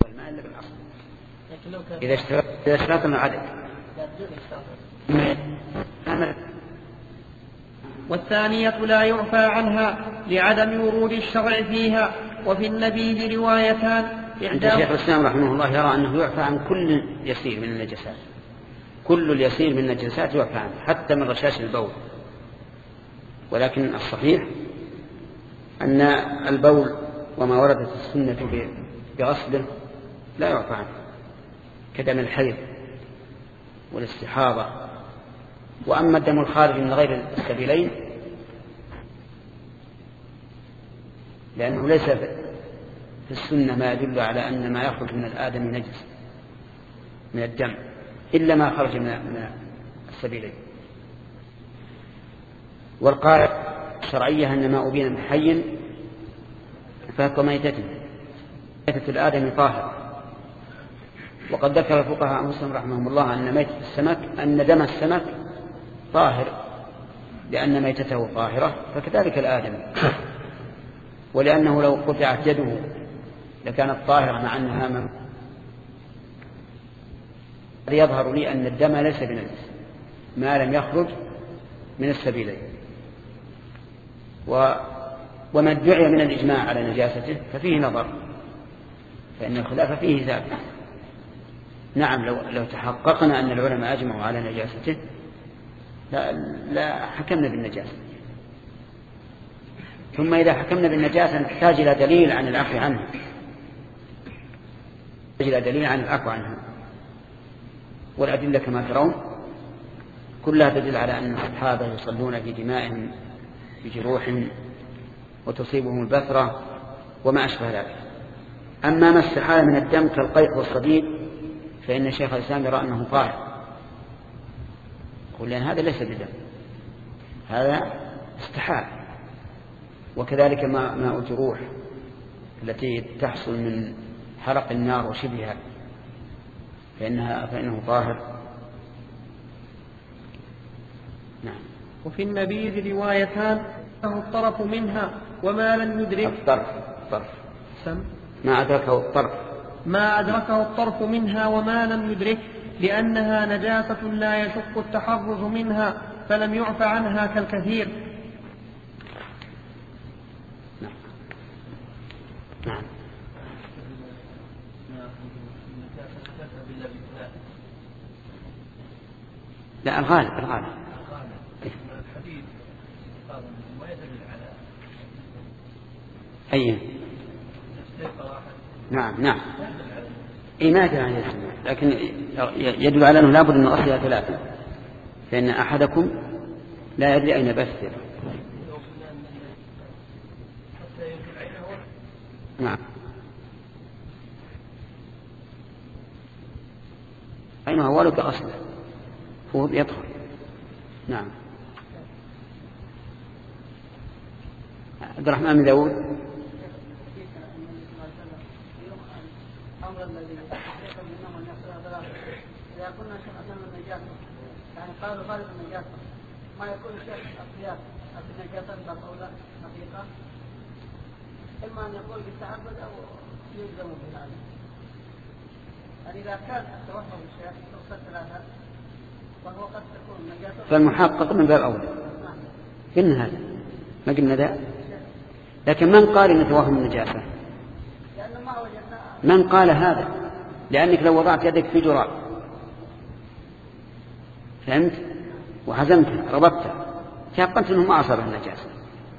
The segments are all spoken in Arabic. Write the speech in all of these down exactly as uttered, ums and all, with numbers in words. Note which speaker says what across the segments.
Speaker 1: ما إلا بالأصل. إذا اشترط إذا اشترطنا عدد.
Speaker 2: والثانية لا يعفى عنها لعدم ورود الشرع فيها. وفي النبيذ روايتان.
Speaker 1: عند شيخ الإسلام رحمه الله يرى أنه يعفى عن كل يسير من النجاسات، كل اليسير من النجاسات يعفى عنه حتى من رشاش البول، ولكن الصحيح أن البول وما وردت السنة بغسله لا يعفى عنه كدم الحيض والاستحاضة. وأما الدم الخارج من غير السبيلين لأنه ليس في السنة ما يدل على أن ما يخرج من الآدم نجس من الدم إلا ما خرج من السبيلين. والقاعدة الشرعية أن ما أبين من حي فهو ميتته، ميتة الآدم طاهر. وقد ذكر الفقهاء مسلم رحمهم الله أن ميتة السمك أن دم السمك طاهر لأن ميتته طاهرة، فكذلك الآدم. ولأنه لو قطعت يده لكانت طاهرة مع أنها من يظهر لي أن الدم ليس بنجس ما لم يخرج من السبيلين. و وما ادعي من الإجماع على نجاسته ففيه نظر، فإن الخلاف فيه ثابت. نعم لو, لو تحققنا أن العلماء أجمعوا على نجاسته لا, لا حكمنا بالنجاسة. ثم إذا حكمنا بالنجاسة نحتاج إلى دليل عن العفو عنه، نحتاج إلى دليل عن العفو عنه. والأدلة كما ترون كلها تدل على أن الصحابة يصلون في دمائهم بجروح وتصيبهم البثرة وما أشبه ذلك. أما ما استحال من الدم كالقيء والصديد فإن شيخ الإسلام يرى أنه طاهر، يقول لأن هذا ليس بدم، هذا استحال. وكذلك ماء الجروح التي تحصل من حرق النار وشبهها فإنها فإنه طاهر. نعم.
Speaker 2: وفي النبيذ روايتان أنه الطرف منها وما لم يدرك
Speaker 1: الطرف الطرف
Speaker 2: سم
Speaker 1: ما أدركه الطرف
Speaker 2: ما أدركه الطرف منها وما لم يدرك لأنها نجاسة لا يشق التحرز منها فلم يعف عنها كالكثير.
Speaker 1: نعم. نعم. لا الغالب الغالب أي نعم نعم إيه ما يدل على الاسم، لكن يدل على أنه لابد أن أصلها ثلاثة، فإن أحدكم لا يدري أين بثر. نعم أين هو ولك أصله هو يدخل. نعم. عبد الرحمن بن داود.
Speaker 3: الأمر الذي يحقق منهم أن يحصل ثلاثة إذا قلنا شيء أسلم النجاسة يعني قالوا غالب النجاسة ما يكون شيء القياس النجاسة بقولة حقيقة إما أن يقول بالتعبد أو يلزم بذلك. يعني إذا كان التوهم الشيء تقصد ثلاثة وهو قد تكون النجاسة
Speaker 1: فالمحقق من باب أولى. قلنا هذا ما قلنا ذا، لكن من قال إن توهم النجاسة؟ من قال هذا؟ لأنك لو وضعت يدك في جراب فهمت وحزمتها ربطتها تيقنت أنه ما أصاب النجاسة،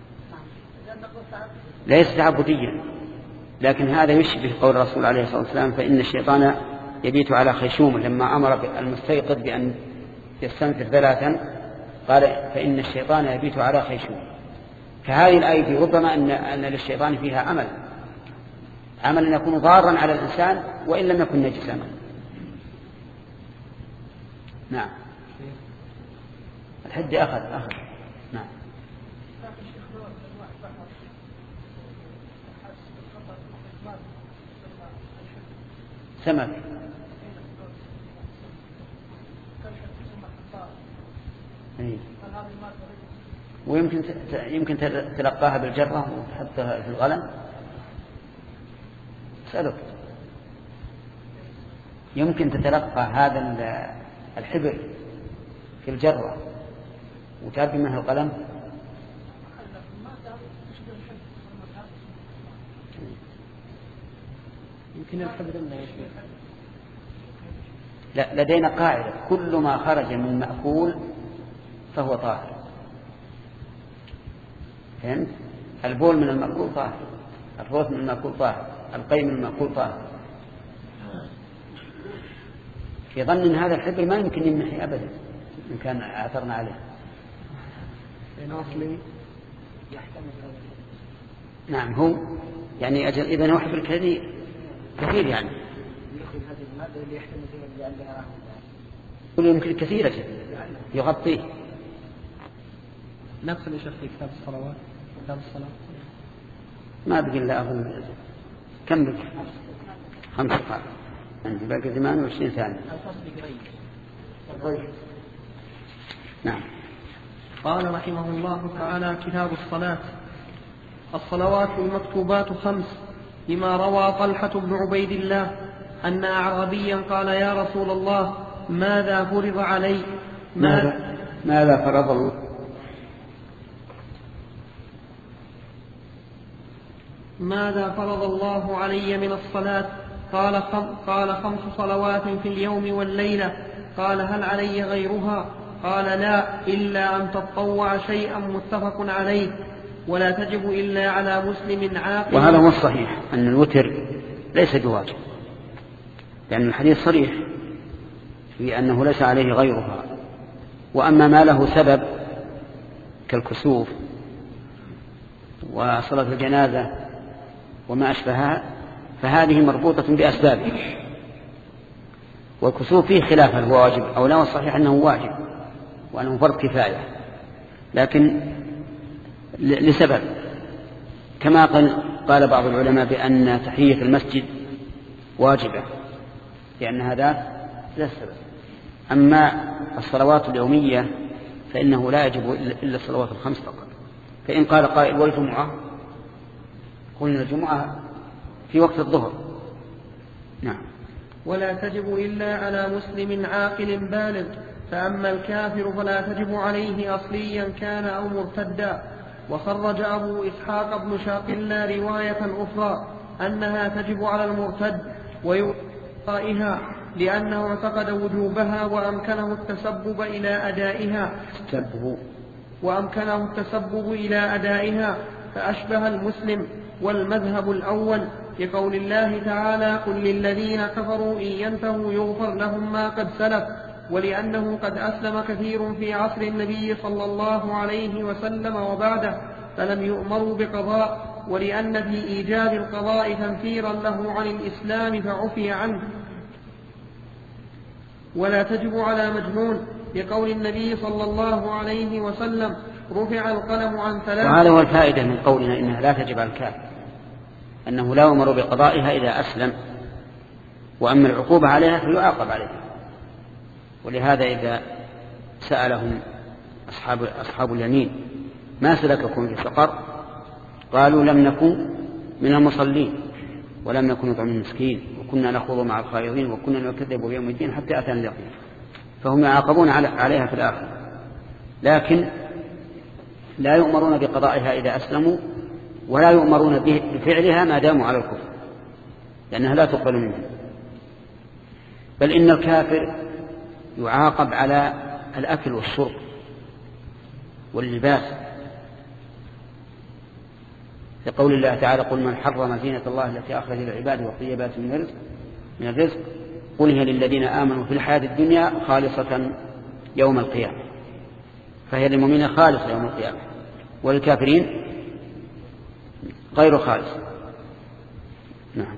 Speaker 1: ليس تعبديا. لكن هذا يشبه قول الرسول عليه الصلاة والسلام فإن الشيطان يبيت على خيشومه لما أمر المستيقظ بأن يستنفر ثلاثا قال فإن الشيطان يبيت على خيشومه. فهذه الآية ربما أن, أن للشيطان فيها عمل عمل يكون ضارا على الإنسان وإن لم يكن نجسا. نعم. الحد أخذ أخذ. نعم. سمك ويمكن يمكن تلقاها بالجرة وتحطها في الغلم. سألك يمكن تتلقى هذا الحبر في الجرة وتأتي منها القلم.
Speaker 2: يمكن الحبر منه يشبه.
Speaker 1: لا، لدينا قاعدة: كل ما خرج من مأكول فهو طاهر. فهمت؟ البول من المأكول طاهر، الروث من المأكول طاهر، القي من المأكول طاهر. في ظن أن هذا الحبر ما يمكن يمنحي أبدا إن كان عثرنا عليه. نعم، هو يعني أجل إذا هو حبر كثير كثير يعني كل يمكن كثيرة يغطيه.
Speaker 2: نفس اللي شفت في كتاب الصلوات، كتاب الصلاة
Speaker 1: ما بقي إلا أهو كم بك؟ خمس دقائق عندي باقي ثمان وعشرين ثانية. نعم.
Speaker 2: قال رحمه الله تعالى: كتاب الصلاة. الصلوات المكتوبات خمس، لما روى طلحة بن عبيد الله أن أعرابيا قال: يا رسول الله، ماذا فرض علي؟
Speaker 1: ماذا ماذا فرض الله؟
Speaker 2: ماذا فرض الله علي من الصلاة؟ قال خم قال خمس صلوات في اليوم والليلة. قال: هل علي غيرها؟ قال: لا، إلا أن تطوع شيئا متفق عليه، ولا تجب إلا على مسلم عاقل.
Speaker 1: وهذا هو الصحيح، أن الوتر ليس بواجب، لأن الحديث صريح في أنه ليس عليه غيرها. وأما ما له سبب كالكسوف وصلاة الجنازة وما أشبهها فهذه مربوطة بأسبابه، والكسوف فيه خلاف هل هو واجب أو لا، والصحيح أنه واجب وأنه فرض كفاية، لكن لسبب، كما قال بعض العلماء بأن تحية المسجد واجبة، لأن هذا لا سبب. أما الصلوات اليومية فإنه لا يجب إلا الصلوات الخمس فقط. فإن قال قائل: والجمعة؟ قلنا الجمعة في وقت الظهر. نعم.
Speaker 2: ولا تجب إلا على مسلم عاقل بالغ. فأما الكافر فلا تجب عليه أصليا كان أو مرتدا. وخرج أبو إسحاق بن شاقلة رواية أخرى أنها تجب على المرتد ويقائها، لأنه اعتقد وجوبها وأمكنه التسبب إلى أدائها وأمكنه التسبب إلى أدائها فأشبه المسلم. والمذهب الأول لقول الله تعالى: قل للذين كفروا إن ينتهوا يغفر لهم ما قد سلف، ولأنه قد أسلم كثير في عصر النبي صلى الله عليه وسلم وبعده فلم يؤمروا بقضاء، ولأن في إيجاب القضاء تنفيرا له عن الإسلام فعفي عنه. ولا تجب على مجنون لقول النبي صلى الله عليه وسلم: رفع القلم عن ثلاث.
Speaker 1: وهذا هو الفائدة من قولنا إنها لا تجب على الكافر، أنه لا يؤمر بقضائها إذا أسلم، وأما العقوبة عليها فيعاقب عليها. ولهذا إذا سألهم أصحاب, أصحاب اليمين: ما سلككم في سقر؟ قالوا: لم نكن من المصلين ولم نكن نطعم المسكين وكنا نخوض مع الخائضين وكنا نكذب بيوم الدين حتى أتانا اليقين. فهم يعاقبون عليها في الآخرة، لكن لا يؤمرون بقضائها إذا أسلموا، ولا يؤمرون بفعلها ما داموا على الكفر، لأنها لا تقبل منهم. بل إن الكافر يعاقب على الأكل والشرب واللباس، لقول الله تعالى: قل من حرم زينة الله التي أخرج للعباد والطيبات من الرزق من الرزق قل هي للذين آمنوا في الحياة الدنيا خالصة يوم القيامة. فهي للمؤمنين خالصة يوم القيامة، والكافرين غير خالص. نعم.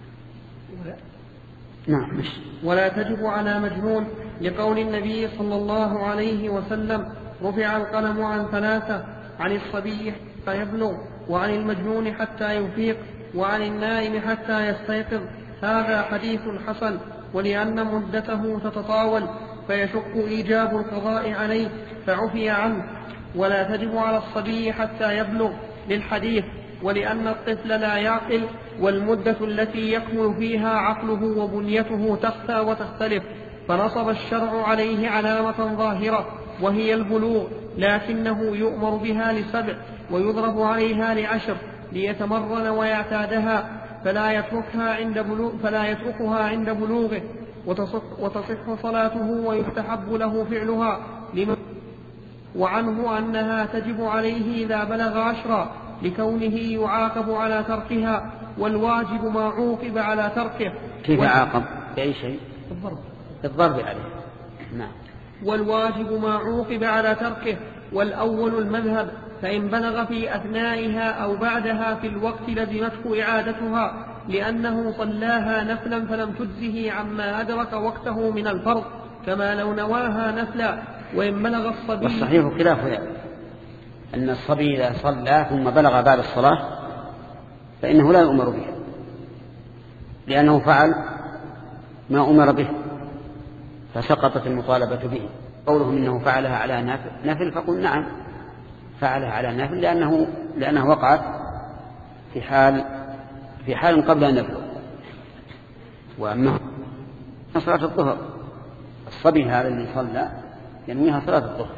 Speaker 1: نعم. مش.
Speaker 2: ولا تجب على مجنون لقول النبي صلى الله عليه وسلم: رفع القلم عن ثلاثة: عن الصبي حتى يبلغ، وعن المجنون حتى يفيق، وعن النائم حتى يستيقظ. هذا حديث حسن، ولأن مدته تتطاول فيشق إيجاب القضاء عليه فعفي عنه. ولا تجب على الصبي حتى يبلغ للحديث: ولأن الطفل لا يعقل، والمدة التي يكمل فيها عقله وبنيته تخفى وتختلف، فنصب الشرع عليه علامة ظاهرة وهي البلوغ، لكنه يؤمر بها لسبع ويضرب عليها لعشر ليتمرن ويعتادها، فلا يتركها عند بلوغ فلا يتركها عند بلوغه، وتصح, وتصح صلاته ويستحب له فعلها لمن وعنه أنها تجب عليه إذا بلغ عشرا لكونه يعاقب على تركها، والواجب ما عوقب على تركه.
Speaker 1: كيف عاقب؟ بأي شيء؟
Speaker 2: الضرب
Speaker 1: الضرب عليه. نعم.
Speaker 2: والواجب ما عوقب على تركه، والأول المذهب، فإن بلغ في أثنائها أو بعدها في الوقت لزمته إعادتها، لأنه صلاها نفلا فلم تجزه عما أدرك وقته من الفرض، كما لو نواها نفلا. وإن بلغ الصبي،
Speaker 1: والصحيح خلاف ذلك، أن الصبي إذا صلى ثم بلغ بعد الصلاة فإنه لا يؤمر به، لأنه فعل ما أمر به فسقطت المطالبة به. قولهم إنه فعلها على نفل، فقل نعم فعلها على نفل، لأنه لأنه وقعت في حال في حال قبل أن يبلغ. وأما صلاة الظهر، الصبي هذا اللي صلى ينويها صلاة الظهر،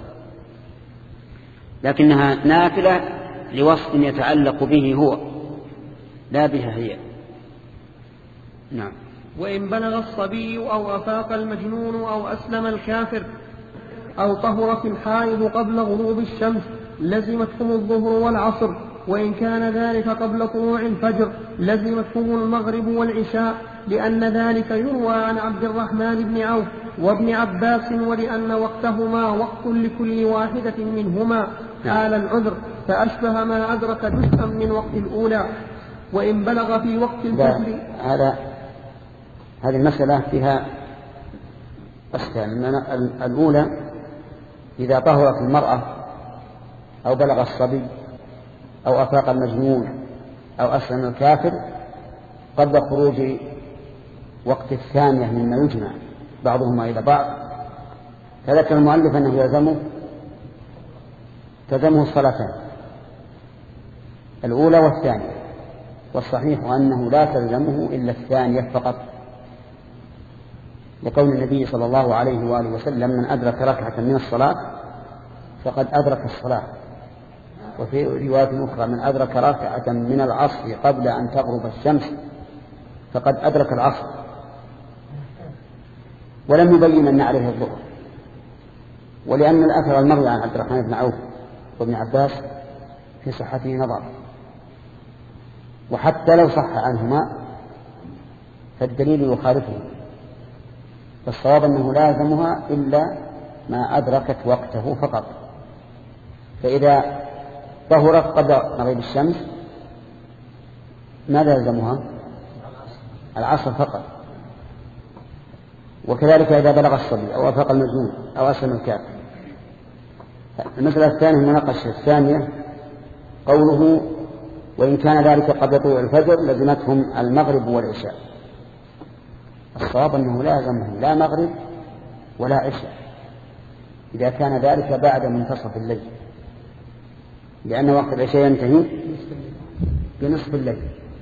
Speaker 1: لكنها نافلة لوصف يتعلق به هو لا بها هي. نعم.
Speaker 2: وإن بلغ الصبي أو أفاق المجنون أو أسلم الكافر أو طهرت الحائض قبل غروب الشمس لزمتهم الظهر والعصر، وإن كان ذلك قبل طلوع الفجر لزمتهم المغرب والعشاء، لأن ذلك يروى عن عبد الرحمن بن عوف وابن عباس، ولأن وقتهما وقت لكل واحدة منهما حال العذر، فأشبه ما أدرك جزءا من وقت الأولى. وإن بلغ في وقت الفجر،
Speaker 1: هذا هذه المسألة فيها أسكان. الأولى إذا طهرت المرأة أو بلغ الصبي أو أفاق المجنون أو أسلم الكافر قبل خروج وقت الثانية مما يجمع بعضهما إلى بعض، فذكر المؤلف أنه يلزمه تلزمه الصلاتان الأولى والثانية، والصحيح أنه لا تلزمه إلا الثانية فقط، لقول النبي صلى الله عليه وآله وسلم: من أدرك ركعة من الصلاة فقد أدرك الصلاة. وفي رواية أخرى: من أدرك ركعة من العصر قبل أن تغرب الشمس فقد أدرك العصر. ولم يبين أن عليه الظهر، ولأن الأثر المروي عن عبد الرحمن بن عوف وابن عباس في صحته نظر، وحتى لو صح عنهما فالدليل يخالفه، فالصواب أنه لازمها إلا ما أدركت وقته فقط. فإذا ظهرت قبل مغيب الشمس ماذا يلزمها؟ العصر فقط. وكذلك إذا بلغ الصبي أو أفاق المجنون أو أسلم الكافر. المسألة الثانية المناقشة الثانية قوله: وإن كان ذلك قبل طلوع الفجر لزمتهم المغرب والعشاء. الصواب أنه لازمهم لا مغرب ولا عشاء إذا كان ذلك بعد منتصف الليل، لأن وقت العشاء ينتهي بنصف الليل.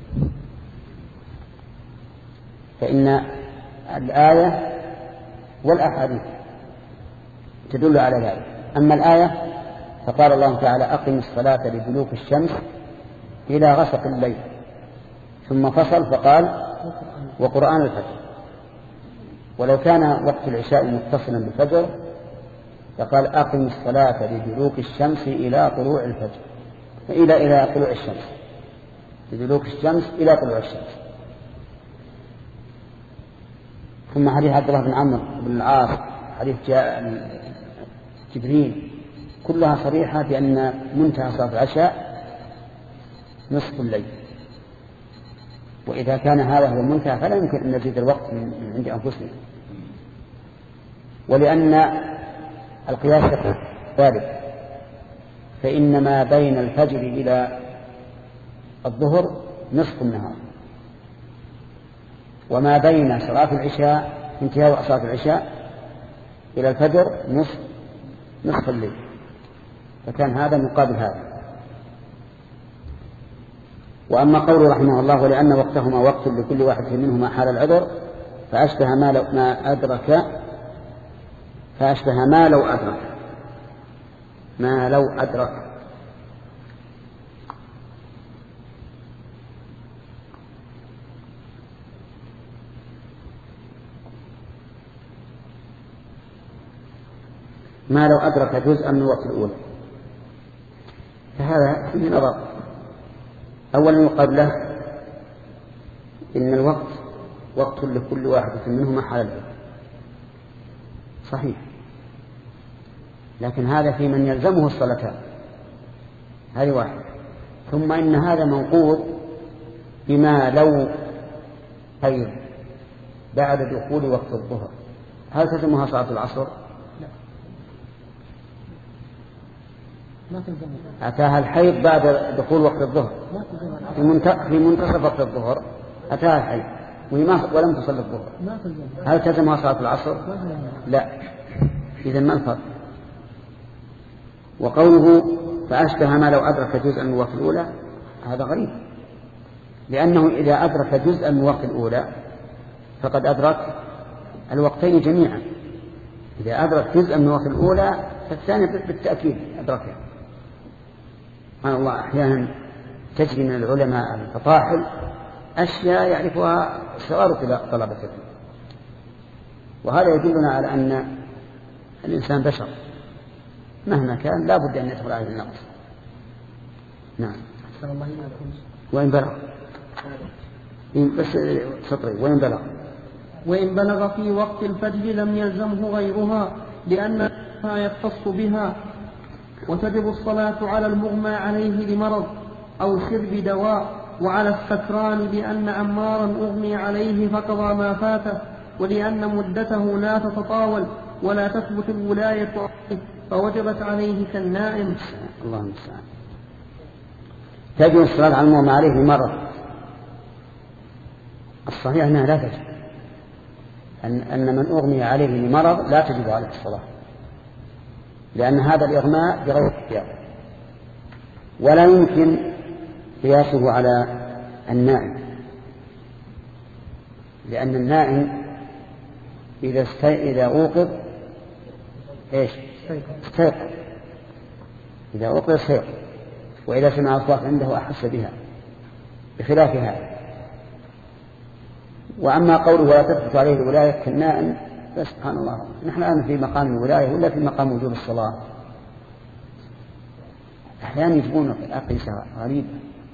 Speaker 1: فإن الآية والأحاديث تدل على ذلك. أما الآية فقال الله تعالى: أقم الصلاة لدلوك الشمس إلى غسق الليل، ثم فصل فقال: وقرآن الفجر. ولو كان وقت العشاء متصلا بالفجر فقال: أقم الصلاة لدلوك الشمس إلى طلوع الفجر، إلى إلى طلوع الشمس، لدلوك الشمس إلى طلوع الشمس. ثم حديث عبد الله بن عمرو بن العاص، حديث جبريل، كلها صريحة بأن منتهى صلاة العشاء نصف الليل. وإذا كان هذا هو المنتهى فلا يمكن أن نزيد الوقت من عند أنفسنا، ولأن القياس ذلك، فإن ما بين الفجر إلى الظهر نصف النهار، وما بين صلاة العشاء انتهاء صلاة العشاء إلى الفجر نصف نصف الليل، فكان هذا مقابل هذا. وأما قوله رحمه الله ولأن وقتهما وقت لكل واحد منهما حال العذر فأشبه ما لو ما أدرك فأشبه ما لو أدرك ما لو أدرك ما لو أدرك جزءا من الوقت الأولى. فهذا فيه نظر. أولا يقال له إن الوقت وقت لكل واحد منهما حال العذر صحيح، لكن هذا في من يلزمه الصلاتان، هذه واحد. ثم إن هذا منقوض بما لو أي بعد دخول وقت الظهر. هل تلزمها صلاة العصر؟ أتاها الحيض بعد دخول وقت الظهر في منتصف وقت الظهر أتاها الحيض ولم تصل الظهر، هل تلزمها صلاة العصر؟ لا. إذن ما الفرق؟ وقوله فأشبه ما لو أدرك جزءا من وقت الأولى هذا غريب، لأنه إذا أدرك جزءا من وقت الأولى فقد أدرك الوقتين جميعا. إذا أدرك جزءا من وقت الأولى فالثاني بالتأكيد أدركه. سبحان الله، أحيانا تجري من العلماء الفطاحل أشياء يعرفها صغار طلبة العلم، وهذا يدلنا على أن الإنسان بشر مهما كان لا بد أن يدخل عليه النقص. نعم. وإن بلغ بس سطري وإن بلغ
Speaker 2: وإن بلغ في وقت الفجر لم يلزمه غيرها لأنها يختص بها، وتجب الصلاة على المغمى عليه لمرض أو شرب دواء، وعلى السكران لأن أمارا أغمي عليه فقضى ما فاته، ولأن مدته لا تتطاول ولا تثبت الولاية عليه فوجبت عليه كالنائم.
Speaker 1: الله المستعان. تجب الصلاة على المغمى عليه لمرض. الصحيح أنها لا تجب، أن, أن من أغمي عليه لمرض لا تجب عليه الصلاة، لأن هذا الإغماء بغير اختيار، ولا يمكن قياسه على النائم، لأن النائم إذا استي... إذا أوقظ إيش استيقظ، إذا أوقظ استيقظ، وإذا سمع أصوات عنده أحس بها، بخلاف هذا. وأما قوله ولا تثبت عليه الولاية كالنائم فسبحان الله، نحن الآن في مقام الولاية ولا في مقام وجوب الصلاة؟ أحيانا يجبون أقيسة غريبة.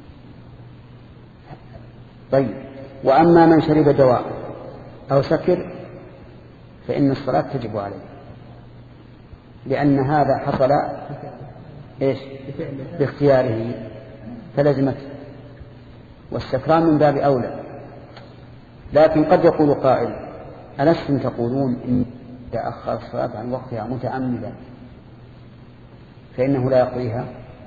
Speaker 1: طيب، وأما من شرب دواء أو سكر فإن الصلاة تجب عليه، لأن هذا حصل إيش باختياره فلزمته، والسكران من باب أولى. لكن قد يقول قائل ألستم تقولون إن تأخر الصلاة عن وقتها متعمدا فإنه لا يقضيها؟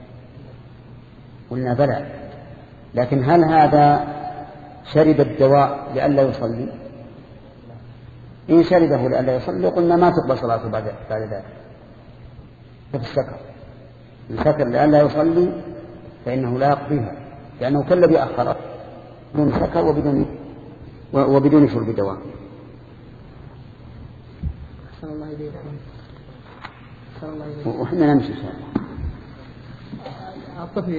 Speaker 1: قلنا بلى، لكن هل هذا شرب الدواء لئلا يصلي؟ إن شربه لئلا يصلي قلنا ما تقبل صلاته بعد بعد ذلك. في السكر، السكر لئلا يصلي فإنه لا يقضيها، لأنه كالذي أخر بدون سكر وبدون وبدون شرب الدواء.
Speaker 2: الله إليكم.
Speaker 1: وإحنا نمشي إن شاء الله.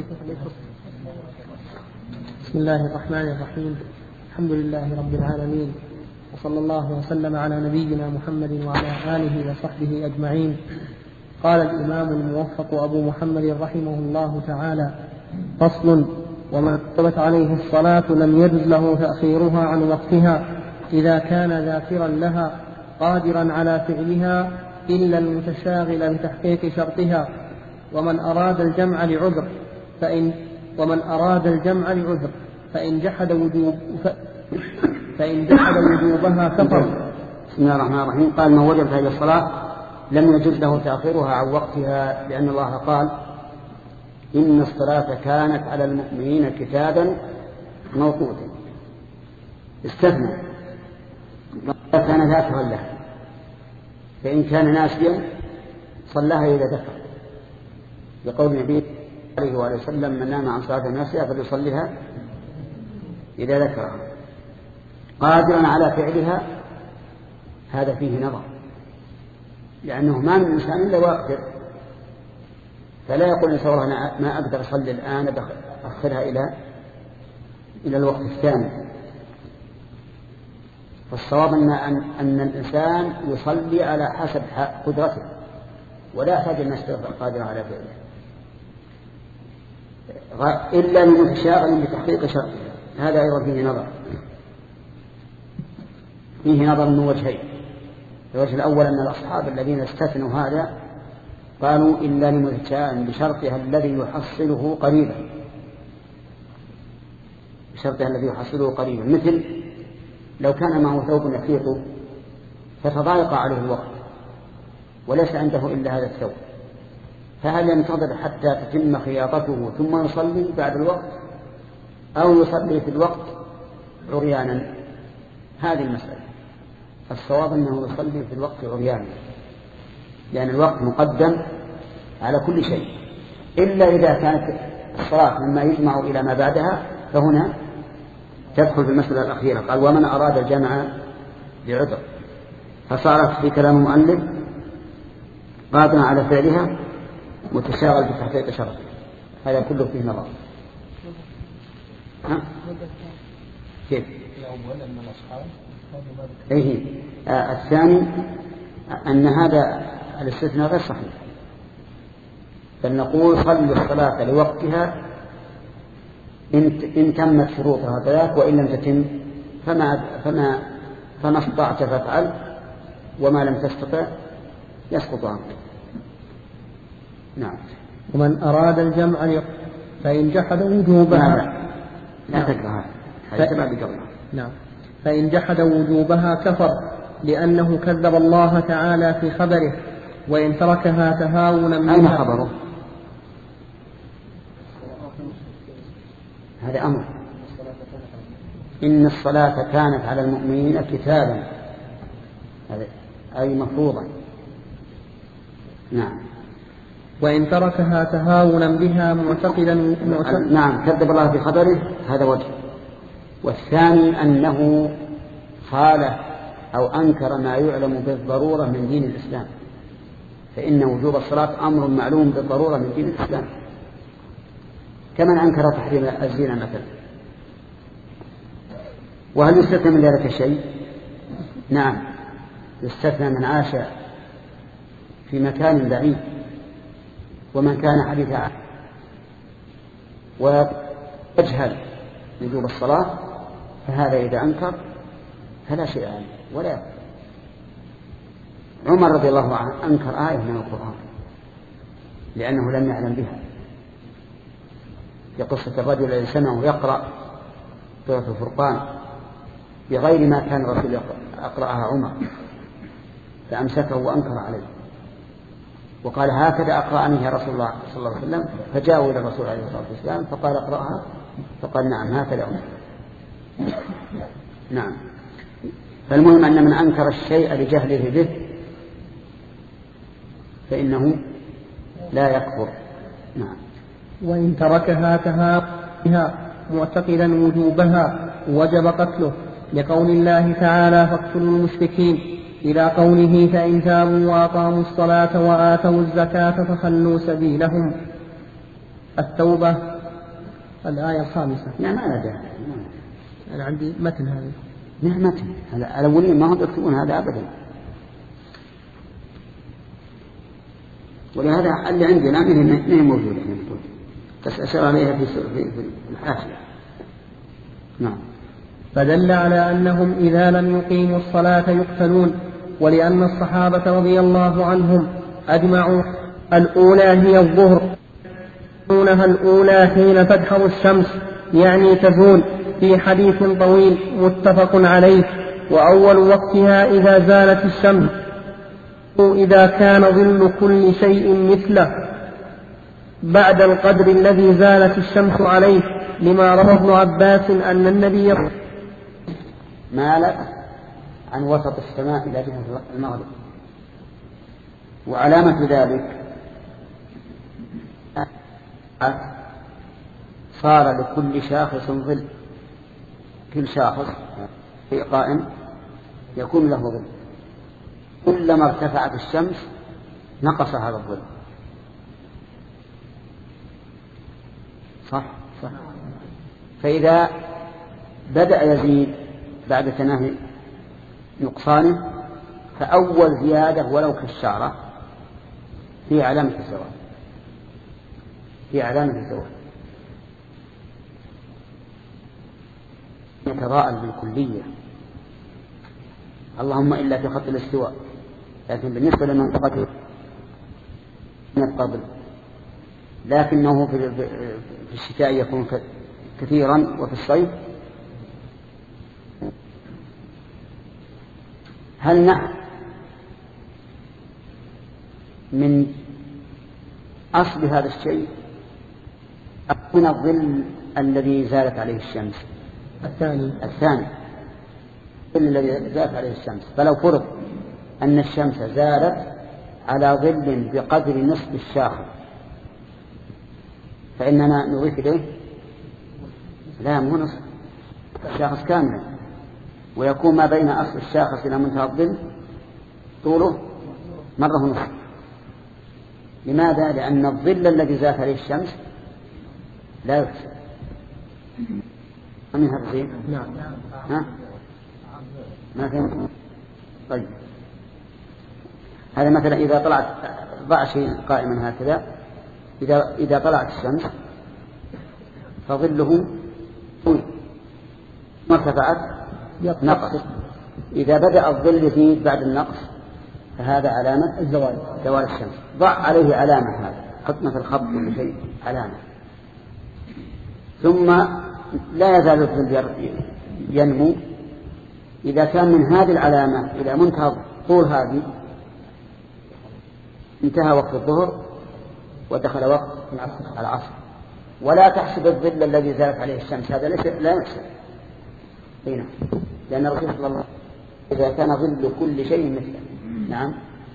Speaker 2: بسم الله الرحمن الرحيم. الحمد لله رب العالمين، وصلى الله وسلم على نبينا محمد وعلى آله وصحبه أجمعين. قال الإمام الموفق أبو محمد رحمه الله تعالى: فصل: وما وجبت عليه الصلاة لم يجز له تأخيرها عن وقتها إذا كان ذاكرا لها قادرا على فعلها إلا المتشاغل بتحقيق شرطها، ومن أراد الجمع لعذر فإن ومن أراد الجمع لعذر فإن جحد وجوب فإن جحد وجوبها كفر.
Speaker 1: بسم الله الرحمن الرحيم. قال: ما وجبت عليه الصلاة لم يجز له تأخيرها عن وقتها، لأن الله قال: إن الصلاة كانت على المؤمنين كتابا موقوتا. استثنى كان ذاكرا له، فإن كان ناسيا صلاها إذا ذكر، لقول النبي عليه وآله وسلم من نام عن صلاة نفسها فليصليها إذا ذكرها. قادرا على فعلها هذا فيه نظر، لأنه ما من إنسان إلا واقدر، فلا يقول إن والله أنا ما أقدر أصلي الآن أخرها إلى إلى الوقت الثاني. فالصواب أن, أن الإنسان يصلي على حسب قدرته ولا يحتاج الناس قادر على فعله إلا لمتشاغل بتحقيق شرطه. هذا أيضا فيه نظر، فيه نظر من وجهين. الوجه الأول أن الأصحاب الذين استثنوا هذا قالوا إلا لمتشاغل بشرطها الذي يحصله قريبا، بشرطها الذي يحصله قريبا، مثل لو كان معه ثوب يخيط فتضايق عليه الوقت وليس عنده إلا هذا الثوب، فهل ينتظر حتى تتم خياطته ثم يصلي بعد الوقت أو يصلي في الوقت عريانا؟ هذه المسألة. الصواب أنه يصلي في الوقت عريانا، لأن الوقت مقدم على كل شيء، إلا إذا كانت الصلاة مما يجمع إلى ما بعدها فهنا تدخل في المسألة الأخيرة. قال ومن أراد الجمع بعذر، فصارت في كلام المؤلف قادرا على فعلها متشاغل بتحقيق شرط. هذا كله فيه نظر. ها؟ كيف؟ إيه؟ آه الثاني أن هذا الاستثناء غير صحيح، بل نقول صل الصلاة لوقتها إن تمت شروطها ذاك، وإن لم تتم فما فما فما استطعت فافعل، وما لم تستطع يسقط عنك. نعم.
Speaker 2: ومن أراد الجمع فإن جحد وجوبها
Speaker 1: لا, لا تكره هذا تبع بقولها.
Speaker 2: نعم. فإن جحد وجوبها كفر لأنه كذب الله تعالى في خبره، وإن تركها تهاونا منها.
Speaker 1: أين خبره؟ هذا أمر. إن الصلاة كانت على المؤمنين كتابا، أي مفروضا. نعم.
Speaker 2: وإن تركها تهاونا بها معتقدا.
Speaker 1: نعم، كذب الله في خبره، هذا وجه. والثاني أنه قال أو أنكر ما يعلم بالضرورة من دين الإسلام، فإن وجوب الصلاة أمر معلوم بالضرورة من دين الإسلام، كمن أنكر تحريم الزنا مثلا. وهل يستثنى من ذلك شيء؟ نعم، يستثنى من عاش في مكان بعيد ومن كان حديثا ويجهل وجوب الصلاة، فهذا إذا أنكر فلا شيء عنه ولا يكفر. عمر رضي الله عنه أنكر آية من القرآن لأنه لم يعلم بها، في قصة الرجل الذي سمعه يقرأ سورة الفرقان بغير ما كان الرسول يقرأها عمر، فأمسكه وأنكر عليه وقال هكذا أقرأني يا رسول الله صلى الله عليه وسلم، فجاءوا إلى الرسول عليه الصلاة والسلام فقال أقرأها، فقال نعم هكذا أمر. نعم. فالمهم أن من أنكر الشيء لجهله به فإنه لا يكفر. نعم.
Speaker 2: وإن تركها تهاونا معتقدا وجوبها وجب قتله، لقول الله تعالى فاقتلوا المشركين، إلى قوله فإن تابوا وأقاموا الصلاة وآتوا الزكاة فخلوا سبيلهم. التوبة الآية الخامسة.
Speaker 1: نعم أنا ده
Speaker 2: أنا عندي متن هذا.
Speaker 1: نعم متن هذا الأولين ما هم يكتبون هذا أبدا، ولهذا اللي عندنا ما هي موجودة تسأل عليها في في الحاشية. نعم.
Speaker 2: فدل على أنهم إذا لم يقيموا الصلاة يقتلون، ولأن الصحابة رضي الله عنهم أجمعوا الأولى هي الظهر، يقولونها الأولى حين تدحر الشمس يعني تزول، في حديث طويل متفق عليه. وأول وقتها إذا زالت الشمس، إذا كان ظل كل شيء مثله بعد القدر الذي زالت الشمس عليه، لما روى ابن عباس أن النبي
Speaker 1: مالت عن وسط السماء إلى جهة المغرب. وعلامة ذلك صار لكل شاخص ظل، كل شاخص في قائم يكون له ظل، كلما ارتفعت الشمس نقص هذا الظل. صح صح. فإذا بدأ يزيد بعد تناهي نقصانه فأول زيادة ولو كالشعرة في علامة الزوال، في علامة الزوال يتضاءل بالكلية، اللهم إلا في خط الاستواء، لكن بالنسبة لمنطقة القبل لكنه في الشتاء يكون كثيرا وفي الصيف. هل نحن من أصل هذا الشيء من الظل الذي زالت عليه الشمس؟
Speaker 2: الثاني
Speaker 1: الثاني الذي زالت عليه الشمس. فلو فرض أن الشمس زالت على ظل بقدر نصف الشاخص فإننا نضيف إليه لا مو نصف الشاخص كاملا، ويكون ما بين أصل الشاخص إلى منتهى الظل طوله مرة ونصف. لماذا؟ لأن الظل الذي زالت عليه الشمس لا يحسب. من هذا الزين؟
Speaker 2: نعم.
Speaker 1: ها؟ ما فهمت؟ طيب هذا مثلا إذا طلعت ضع شيء قائما هكذا، إذا إذا طلعت الشمس فظله طويل، ما ارتفعت نقص. إذا بدأ الظل يزيد بعد النقص فهذا علامة
Speaker 2: الزوال،
Speaker 1: زوال الشمس. ضع عليه علامة، هذا حط مثل خط ولا شيء علامة، ثم لا يزال الظل ينمو. إذا كان من هذه العلامة إلى منتهى طول هذه انتهى وقت الظهر ودخل وقت العصر. ولا تحسب الظل الذي زالت عليه الشمس، هذا ليس لا يحسب هنا، لأن الرسول صلى الله عليه وسلم إذا كان ظل كل شيء مثله. نعم.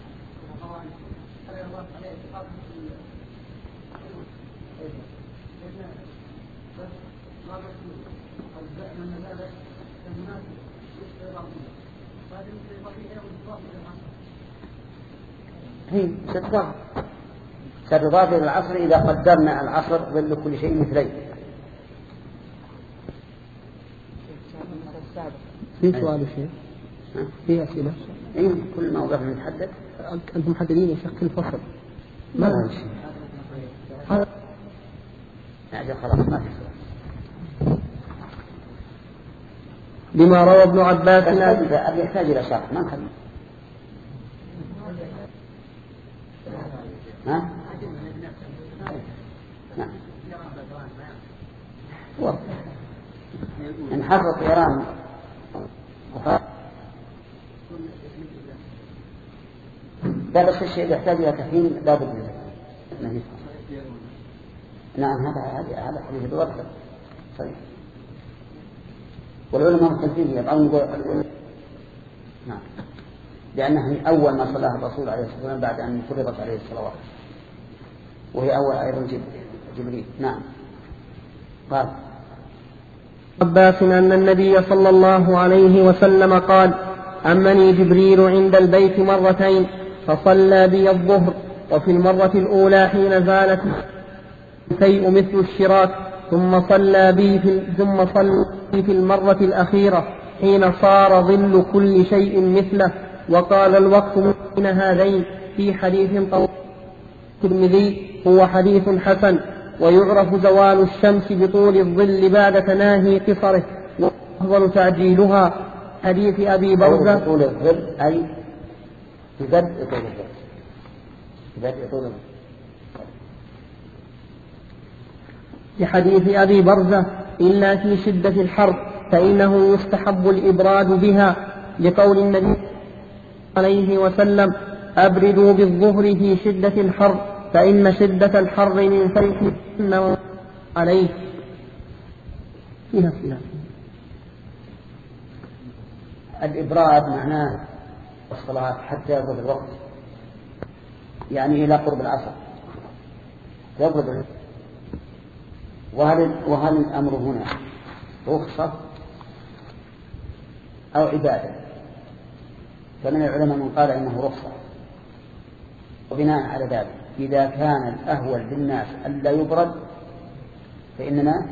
Speaker 1: هي ستضاف ستضاف إلى العصر إذا قدرنا العصر ظل كل شيء مثلين.
Speaker 2: في سؤال شيء؟ في أسئلة؟
Speaker 1: إيه كل موضوع نتحدث.
Speaker 2: أنتم محددين يا شيخ كل فصل؟
Speaker 1: ما هو شيء. هذا يعني خلاص ما في سؤال.
Speaker 2: لما روى ابن عباس
Speaker 1: أن يحتاج إلى شرح ما نخلي. ها؟ نعم. انحصر الطيران لا بس الشيء يحتاج إلى تفهيم لا بد منه. نعم هذا هذا هذا حديث الوقت صحيح. والعلماء مختلفين يبقون يقول نعم لأنه أول ما صلاه الرسول عليه الصلاة والسلام بعد أن فرضت عليه الصلوات، وهي أول أيضا جبريل. نعم. قال
Speaker 2: عباس أن النبي صلى الله عليه وسلم قال: أمني جبريل عند البيت مرتين فصلى بي الظهر، وفي المرة الأولى حين زالت الشيء مثل الشراك، ثم صلى بي في ثم صلى في المرة الأخيرة حين صار ظل كل شيء مثله. وقال الوقت من هذين في حديث طويل الترمذي هو حديث حسن. ويعرف زوال الشمس بطول الظل بعد تناهي قصره، وأفضل تعجيلها حديث أبي برزة.
Speaker 1: طول الظل أي بدء طول الظل، بدء طول الظل.
Speaker 2: لحديث أبي برزة: إلا في شدة الحر فإنه يستحب الإبراد بها، لقول النبي عليه وسلم: أبردوا بالظهر في شدة الحر فإن شدة الحر من فيح النوم عليه. فيها فيها
Speaker 1: الإبراد معناه الصلاة حتى يبرد الوقت، يعني إلى قرب العصر يبرد وهل, وهل الأمر هنا رخصة أو عبادة؟ فمن العلماء من قال إنه رخصة، وبناء على ذلك إذا كان الأهول بالناس ألا يبرد فإننا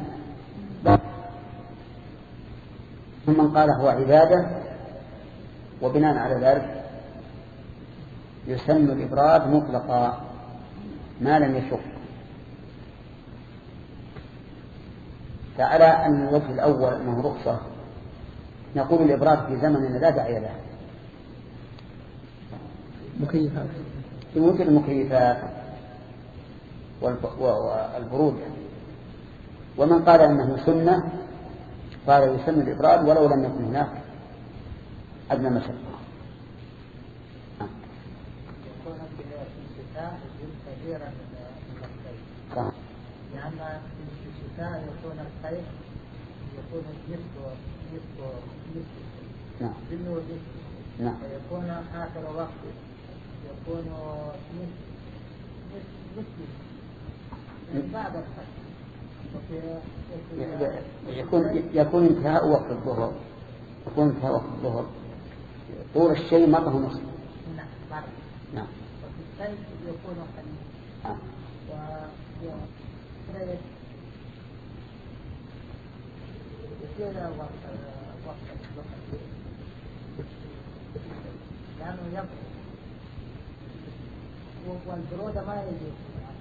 Speaker 1: من قال هو عبادة، وبناء على ذلك يسن الإبراد مطلقا ما لم يشق. فعلى أن الوجه الأول أنه رخصة نقول الإبراد في زمننا لا داعي له،
Speaker 2: مكيفات
Speaker 1: في مثل المكيفات والبرود. ومن قال أنه سنة قال يسن الإبراد ولو لم يكن هناك أدنى مشقة.
Speaker 3: لأن في الشتاء يكون الصيف يكون نصف نصف نصف بالنور
Speaker 1: نعم.
Speaker 3: ويكون آخر وقت يكون نصف نصف نصف بعد الصيف
Speaker 1: يكون يكون انتهاء وقت الظهر يكون انتهاء وقت الظهر طول الشيء مرة نصف.
Speaker 3: نعم مرة.
Speaker 1: نعم.
Speaker 3: وفي الصيف يكون قليل.
Speaker 1: نعم.
Speaker 3: و يصير وقت وقت الظهر لأنه يبقى والبرودة ما يجي.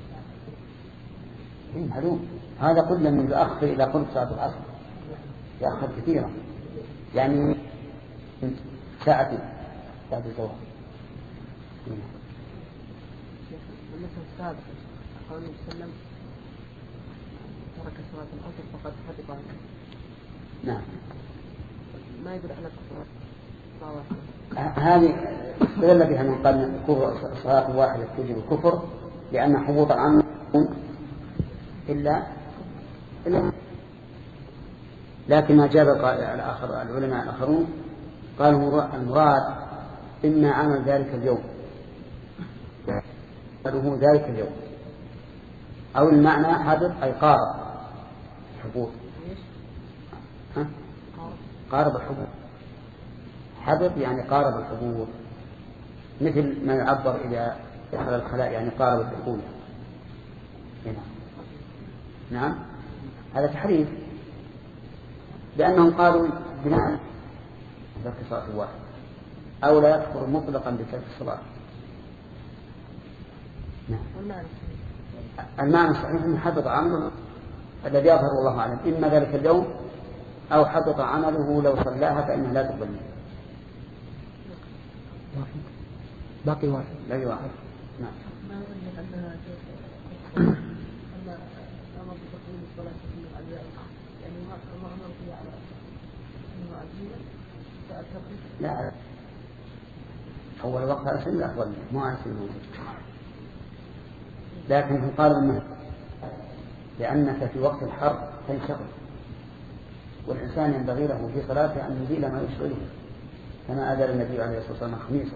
Speaker 1: معلوم هذا كله من يؤخر إلى قرب صلاة العصر، يأخر كثيرا يعني ساعة بعد الزواج.
Speaker 2: المثل السابق قال النبي صلى الله عليه وسلم ترك صلاة العصر فقد حبط عنه.
Speaker 1: نعم.
Speaker 2: ما يدل على كفر
Speaker 1: هذه استدل بها من قال صلاة واحدة توجب الكفر لأن حبوط عنه إلا إلا لكن ما جاب الآخر العلماء الآخرون قالوا المراد إما عمل ذلك اليوم قالوا ذلك اليوم أو المعنى حدث أي قارب حبوط. ها؟ قارب الحبوط حدث يعني قارب الحبوط مثل ما يعبر إذا دخل الخلاء يعني قارب الدخول. نعم هذا تحريف لأنهم قالوا بناء ترك صلاة الواحد أو لا يكفر مطلقا بترك الصلاة. نعم. المعنى الصحيح أنه حبط عمله الذي يظهر والله أعلم إما ذلك اليوم أو حبط عمله لو صلاها فإنها لا تقبل.
Speaker 2: باقي واحد
Speaker 1: باقي واحد. نعم. لا أول وقت أسل أفضل مو أسل لكن قالوا أنه لأنك في وقت الحر تنشغل والإنسان ينبغي له في صلاته أن يزيل ما يشغله كما أذل النبي عليه الصلاة والسلام خميصة.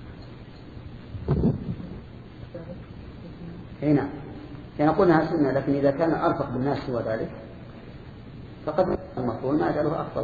Speaker 1: هنا يعني قلنا سنة لكن إذا كان أرفق بالناس سوى ذلك فقد المفروض ما جعله أفضل.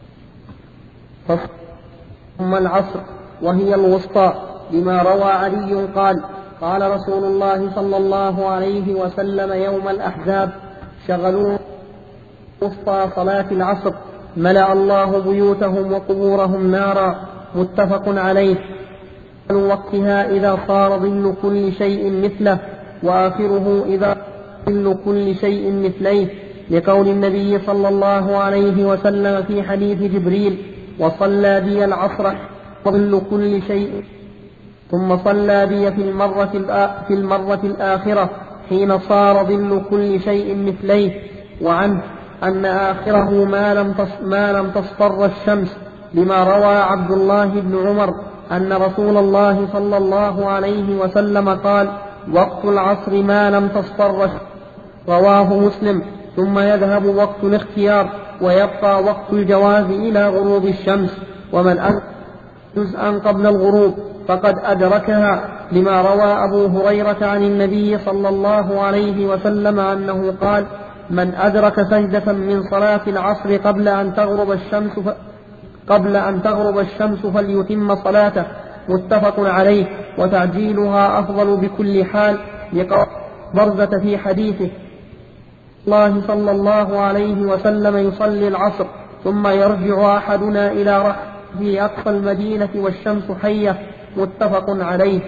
Speaker 2: ثم العصر وهي الوسطى لما روى علي قال قال رسول الله صلى الله عليه وسلم يوم الأحزاب شغلوا وسطى صلاة العصر ملأ الله بيوتهم وقبورهم نارا متفق عليه. وقتها إذا صار ظل كل شيء مثله وآخره إذا ظل كل شيء مثليه لقول النبي صلى الله عليه وسلم في حديث جبريل وصلى بي العصر ظل كل شيء ثم صلى بي في المرة, في المرة الآخرة حين صار ظل كل شيء مثليه. وعنه أن آخره ما لم, ما لم تصفر الشمس لما روى عبد الله بن عمر أن رسول الله صلى الله عليه وسلم قال وقت العصر ما لم تصفر الشمس رواه مسلم. ثم يذهب وقت الاختيار ويبقى وقت الجواز إلى غروب الشمس ومن أدرك جزءا قبل الغروب فقد أدركها لما روى أبو هريرة عن النبي صلى الله عليه وسلم أنه قال من أدرك سجدة من صلاة العصر قبل أن تغرب الشمس ف... قبل أن تغرب الشمس فليتم صلاته. متفق عليه. وتعجيلها أفضل بكل حال، لقول برزة في حديثه: الله صلى الله عليه وسلم يصلي العصر ثم يرجع أحدنا إلى رحله في أقصى المدينة والشمس حية. متفق عليه.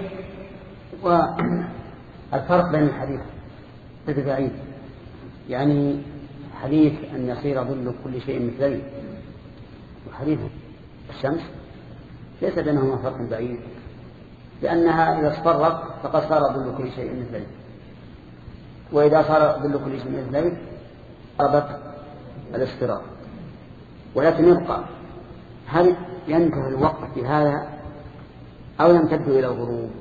Speaker 1: والفرق بين الحديث بعيد، يعني حديث أن يصير ظل كل شيء مثلين وحديث الشمس ليس بينهما فرق بعيد، لأنها إذا اصفرت فقد صار ظل كل شيء مثلين، وإذا صار ظل كل شيء مثلين قربت الاصفرار. ولكن يبقى هل ينتهي الوقت بهذا أو يمتد إلى الغروب؟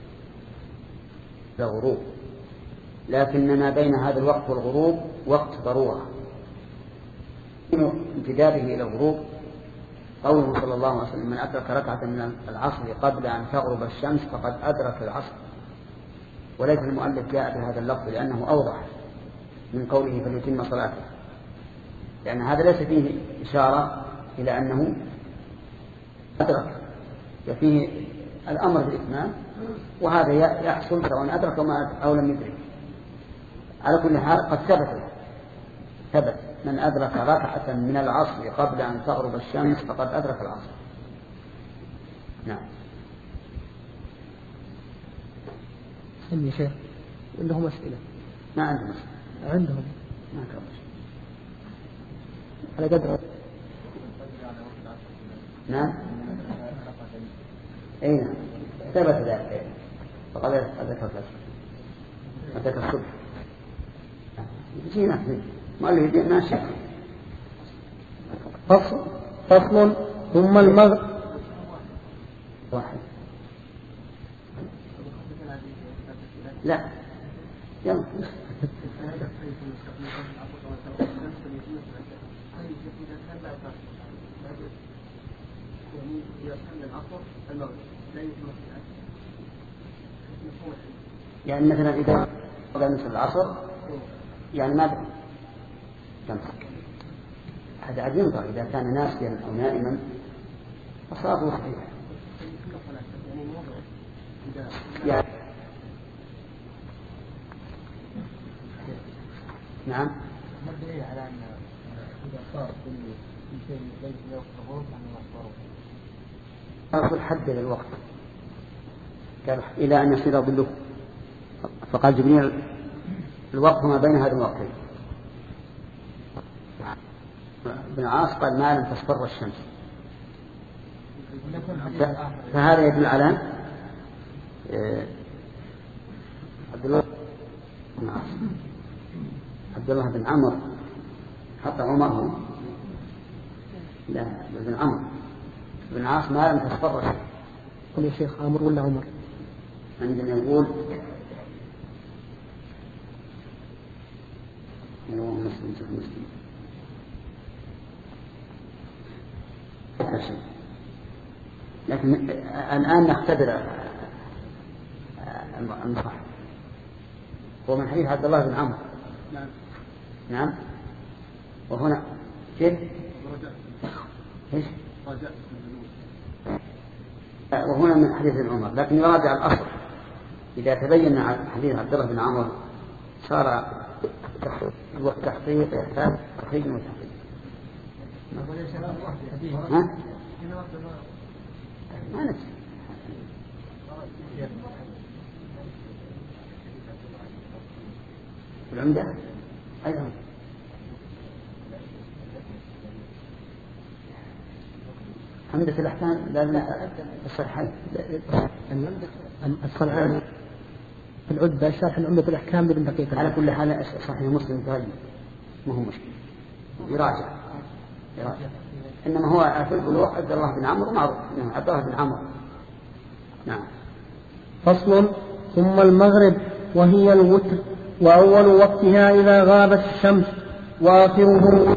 Speaker 1: إلى الغروب، لكن ما بين هذا الوقت والغروب وقت ضرورة. امتداده إلى الغروب قوله صلى الله عليه وسلم: من أدرك ركعة من العصر قبل أن تغرب الشمس فقد أدرك العصر. وليس المؤلف جاء بهذا اللفظ لأنه أوضح من قوله فليتم صلاته، لأن هذا ليس فيه إشارة إلى أنه أدرك، فيه الأمر بالإتمام، وهذا يحصل سواء أدرك أو لم يدرك. على كل حال قد ثبت ثبت من أدرك ركعة من العصر قبل أن تغرب الشمس فقد أدرك العصر. نعم.
Speaker 2: سمي شيخ عندهم أسئلة؟
Speaker 1: ما عندهم أسئلة.
Speaker 2: عندهم
Speaker 1: ما كبش
Speaker 2: على قدر.
Speaker 1: نعم. أي نعم ثبت ذلك فقد أدرك الفجر أدرك الصبح. جينا ما اللي يدي ماشي.
Speaker 2: فصل فصل ثم المغرب
Speaker 1: واحد. لا يلا. يعني مثلا إذا قبل مثل العصر يعني ما تمسك هذا عاد ينظر إذا كان ناسيا أو نائما فصلاته صحيحة. يعني نعم.
Speaker 3: ما الدليل على أن إذا صار كل شيء ليس له ظهور أنه يصبر؟
Speaker 1: أصل حدد الوقت قال إلى أن يصير ظله، فقال جبريل الوقت ما بين هذا الوقتين. ابن عاص قال ما لم تصفر الشمس، فهذا يدل على عبد الله بن عاص عبد الله بن عمرو حتى عمر لا بن عمرو بن عاص ما لم تصفر الشمس.
Speaker 2: قل يا شيخ عمرو ولا عمر؟
Speaker 1: عندنا يقول اللهم مسلم شوف مسلم شيء. لكن الآن نختبر النصح. هو من حديث عبد الله بن عمرو.
Speaker 3: نعم.
Speaker 1: نعم. وهنا كيف؟ ايش؟ وهنا من حديث ابن عمر، لكن يراجع الأصل. إذا تبين حديث عبد الله بن عمرو صار تحقيق يحتاج تخريج وتحقيق. ها؟ ما نفس العمدة أيضا عمدة الأحكام لازم الصحيحين.
Speaker 2: الصنعاني العدة شرح عمدة الأحكام بابن دقيق.
Speaker 1: على كل حال صحيح مسلم طيب ما هو مشكلة، يراجع يراجع. إنما هو في البلوغ عبد الله بن عمرو معروف إنه عبد الله بن عمرو. نعم.
Speaker 2: فصل ثم المغرب وهي الوتر، وأول وقتها إذا غابت الشمس، وآخره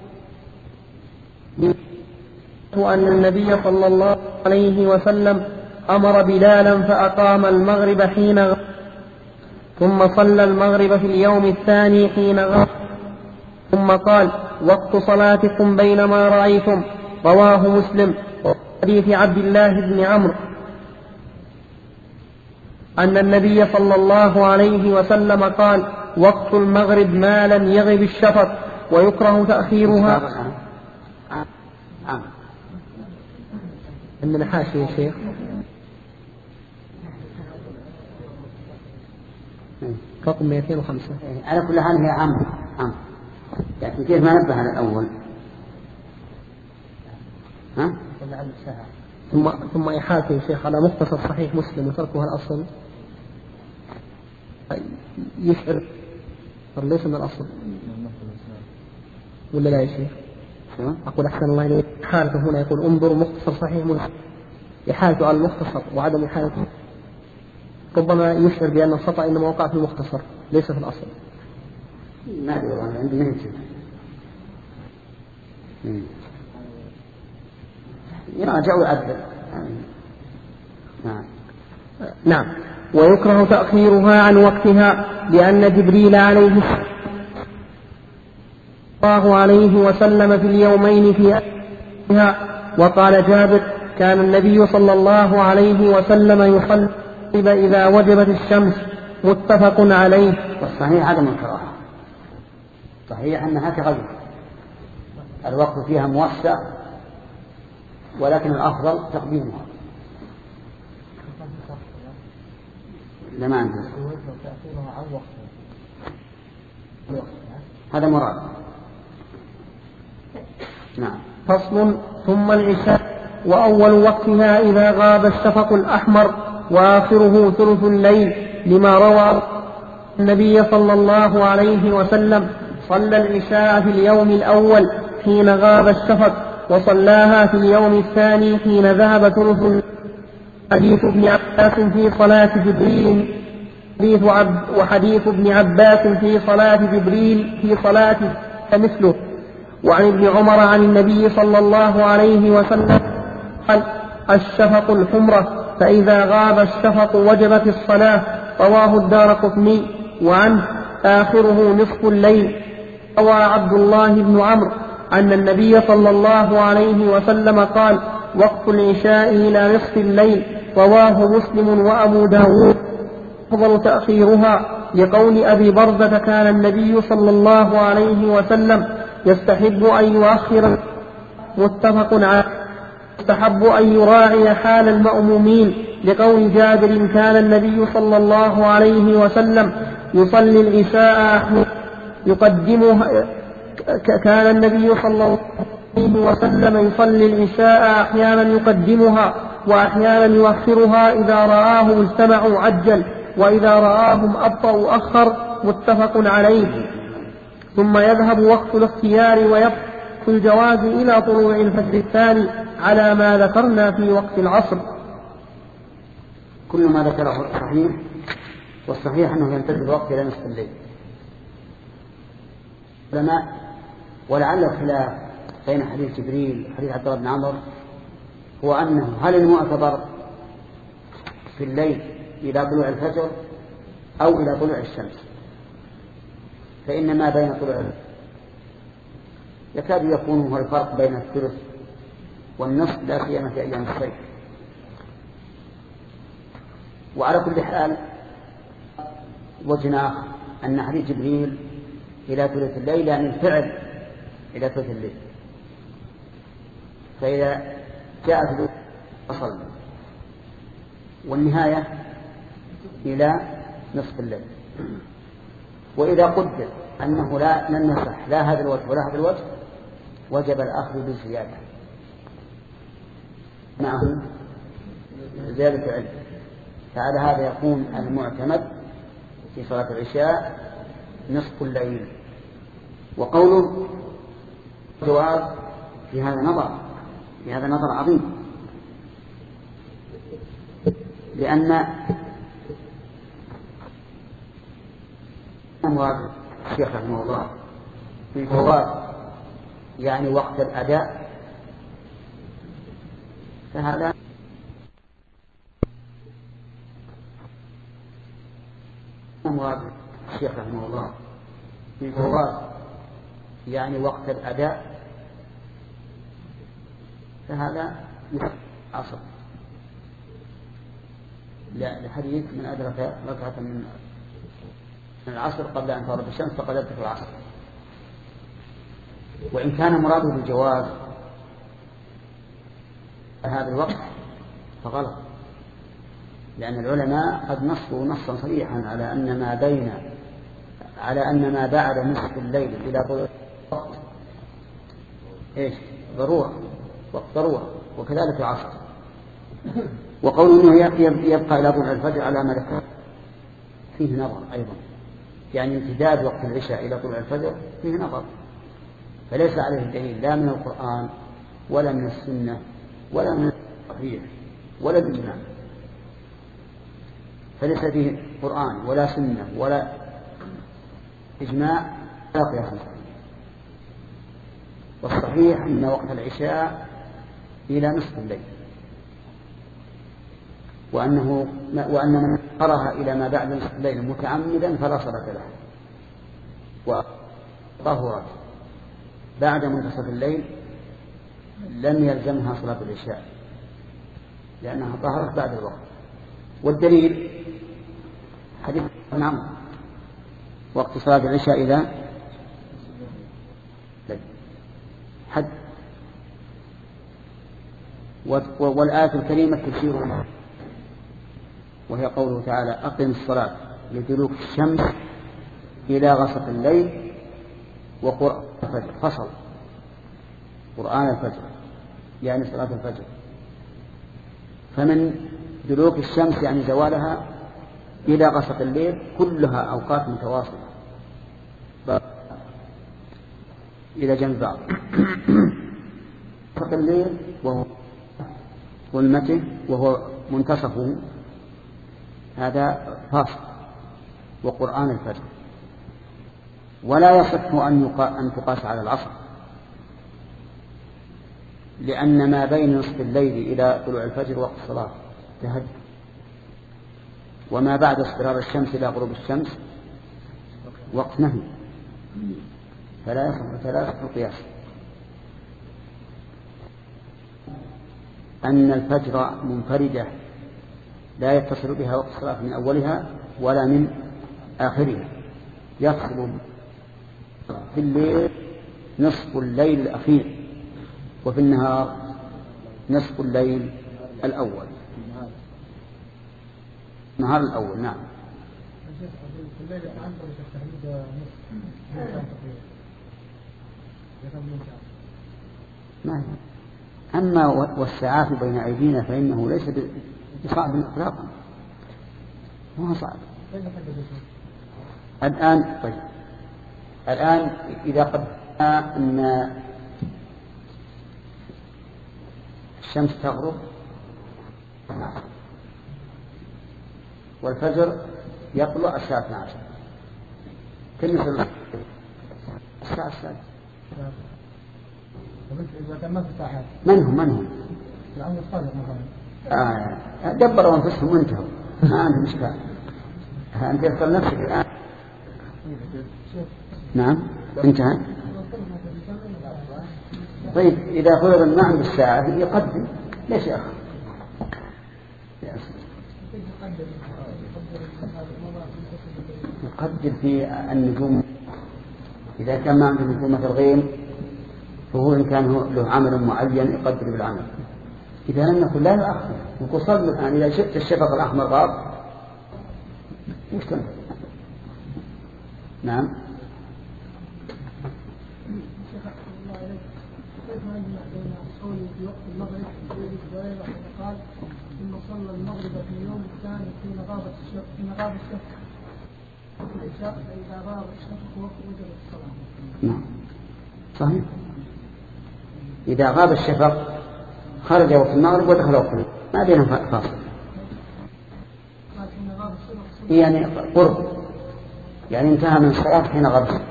Speaker 2: أن النبي صلى الله عليه وسلم أمر بلالا فأقام المغرب حين غاب، ثم صلى المغرب في اليوم الثاني حين غاب، ثم قال: وقت صلاتكم بينما رأيتم. رواه مسلم. حديث عبد الله بن عمرو أن النبي صلى الله عليه وسلم قال: وقت المغرب ما لم يغب الشفق، ويكره تأخيرها. عندنا حاشية يا شيخ رقم مئتين وخمسة.
Speaker 1: على كل حال هي عام عام لكن كيف ما نبه على الأول؟ ها؟
Speaker 2: ثم ثم إحاطة يا شيخ على مختصر صحيح مسلم وتركها الأصل يشعر ليس من الأصل ولا لا يا شيخ؟ أقول أحسن الله إليك. إحالته هنا يقول انظر مختصر صحيح مسلم، إحالته على المختصر وعدم إحالته ربما يشعر بأن الخطأ إنما وقع في المختصر ليس في الأصل.
Speaker 1: ما أدري أنا عندي منه يراجع ويعدل.
Speaker 2: نعم. ويكره تأخيرها عن وقتها لأن جبريل عليه الله عليه وسلم في اليومين فيها. وقال جابر: كان النبي صلى الله عليه وسلم يصلي إذا وجبت الشمس. متفق عليه.
Speaker 1: والصحيح عدم الكراهة، صحيح أنها تغير الوقت فيها موسع ولكن الأفضل تقديمها. لما عندي هذا مراد. نعم.
Speaker 2: فصل. ثم العشاء، وأول وقتها إذا غاب الشفق الأحمر وآخره ثلث الليل، لما روى النبي صلى الله عليه وسلم: صلى العشاء في اليوم الأول حين غاب الشفق، وصلاها في اليوم الثاني حين ذهب ثلث الليل. حديث ابن عباس في صلاة جبريل حديث عبد وحديث ابن عباس في صلاة جبريل في صلاته مثله. وعن ابن عمر عن النبي صلى الله عليه وسلم قال: الشفق الحمرة، فإذا غاب الشفق وجبت الصلاة. رواه الدارقطني. وعنه: آخره نصف الليل. روى عبد الله بن عمرو أن النبي صلى الله عليه وسلم قال: وقت العشاء إلى نصف الليل. رواه مسلم وأبو داود. أفضل تأخيرها لقول أبي برزة: كان النبي صلى الله عليه وسلم يستحب أن يؤخر. متفق عليه. يستحب أن يراعي حال المأمومين لقول جابر: كان النبي صلى الله عليه وسلم يصلي العشاء يقدمها كان النبي صلى الله عليه وسلم يصلي العشاء أحيانا يقدمها وأحيانا يؤخرها. إذا رآهم اجتمعوا عجل، وإذا رآهم أبطأوا أخر. متفق عليه. ثم يذهب وقت الاختيار ويبقى الجواز إلى طلوع الفجر الثاني على ما ذكرنا في وقت العصر.
Speaker 1: كل ما ذكره صحيح، والصحيح أنه يمتد الوقت إلى نصف الليل. علماء ولعل الخلاف بين حديث جبريل وحديث عبد الله بن عمرو هو أنه هل المعتبر في الليل إلى طلوع الفجر أو إلى طلوع الشمس؟ فإن ما بين طلوع يكاد يكون هو الفرق بين الثلث والنصف، لا سيما في أيام الصيف. وعلى كل حال وجنا أن حديث جبريل إلى ثلث الليل يعني الفعل إلى ثلث الليل، فإذا جاء ثلث فصل، والنهاية إلى نصف الليل. وإذا قدر أنه لا لن يصح لا هذا الوجه ولا هذا الوجه وجب الأخذ بالزيادة معه زيادة علم. فعلى هذا يكون المعتمد في صلاة العشاء نصف الليل. وقوله جواب في هذا نظر في هذا نظر عظيم، لأن مراد الشيخ رحمه الله في جواب يعني وقت الأداء، فهذا مراد الشيخ رحمه الله في جواب يعني وقت الأداء فهذا عصر، لحديث من أدرك ركعة من العصر قبل أن تغرب الشمس فقد أدرك العصر. وإن كان مراده بالجواز هذا الوقت فغلط، لأن العلماء قد نصوا نصا صريحا على أن ما بين على أن ما بعد نصف الليل إلى طلوع وقت إيش ضرورة، وقت ضرورة، وكذلك العصر. وقوله يبقى إلى طلوع الفجر على ما ذكر فيه نظر أيضا، يعني امتداد وقت العشاء إلى طلوع الفجر فيه نظر، فليس عليه دليل لا من القرآن ولا من السنة ولا من الصحيح ولا الإجماع، فليس فيه قرآن ولا سنة ولا إجماع ولا قياس. والصحيح أن وقت العشاء إلى نصف الليل، وأنه وأن من قرأها إلى ما بعد نصف الليل متعمدا فلا صلاة له، وطهرت بعد منتصف الليل لم يلزمها صلاة العشاء لأنها طهرت بعد الوقت. والدليل حديث نعم وقت صلاة العشاء إلى حد، والآية الكريمة تشير وهي قوله تعالى أقم الصلاة لدلوك الشمس إلى غسق الليل وقرآن الفجر، فصل قرآن الفجر يعني صلاة الفجر. فمن دلوك الشمس يعني زوالها إلى غسق الليل كلها أوقات متواصلة إلى جنب بعض. غسق الليل وهو ظلمته وهو منتصفه هذا فاصل، وقرآن الفجر. ولا يصح أن تقاس على العصر، لأن ما بين نصف الليل إلى طلوع الفجر وقت الصلاة تهجد، وما بعد اصفرار الشمس إلى غروب الشمس وقت نهي، فلا يصح فلا يصح القياس. أن الفجر منفردة لا يتصل بها وقت الصلاة من أولها ولا من آخرها، يفصل في الليل نصف الليل الأخير، وفي النهار نصف الليل الأول، النهار الأول. نعم. ما أما والساعات بين أيدينا فإنه ليس بصعب إطلاقا، ما هو صعب. الآن طيب الآن إذا قدرنا أن الشمس تغرب والفجر يطلع الساعة اثنتي عشرة، كم يصل الساعة السادسة؟ من هم من هم آه. دبروا أنفسهم وانتهوا، ما عندهم مشكلة. أنت يصل نفسك الآن. نعم انتهى. طيب إذا فرض ما عند الساعة يقدم ليش يأخر؟ يقدر في النجوم إذا كان ما عنده نجومة الغيم فهو إن كان له عمل معين يقدر بالعمل. إذا لم يكن لا يؤخر، يقول صلوا الآن إذا شفت الشفق الأحمر غاب يشتغل. نعم. في وقت المغرب في ذلك قال ثم صلى المغرب في اليوم الثاني حين غاب الشفق حين غاب الشفق العشاء فإذا غاب الشفق وجبت الصلاة. نعم صحيح. إذا غاب الشفق خرج وقت المغرب ودخل وقت المغرب ما بينهم فاصل، يعني قرب، يعني انتهى من الصلاة حين غاب الشفق.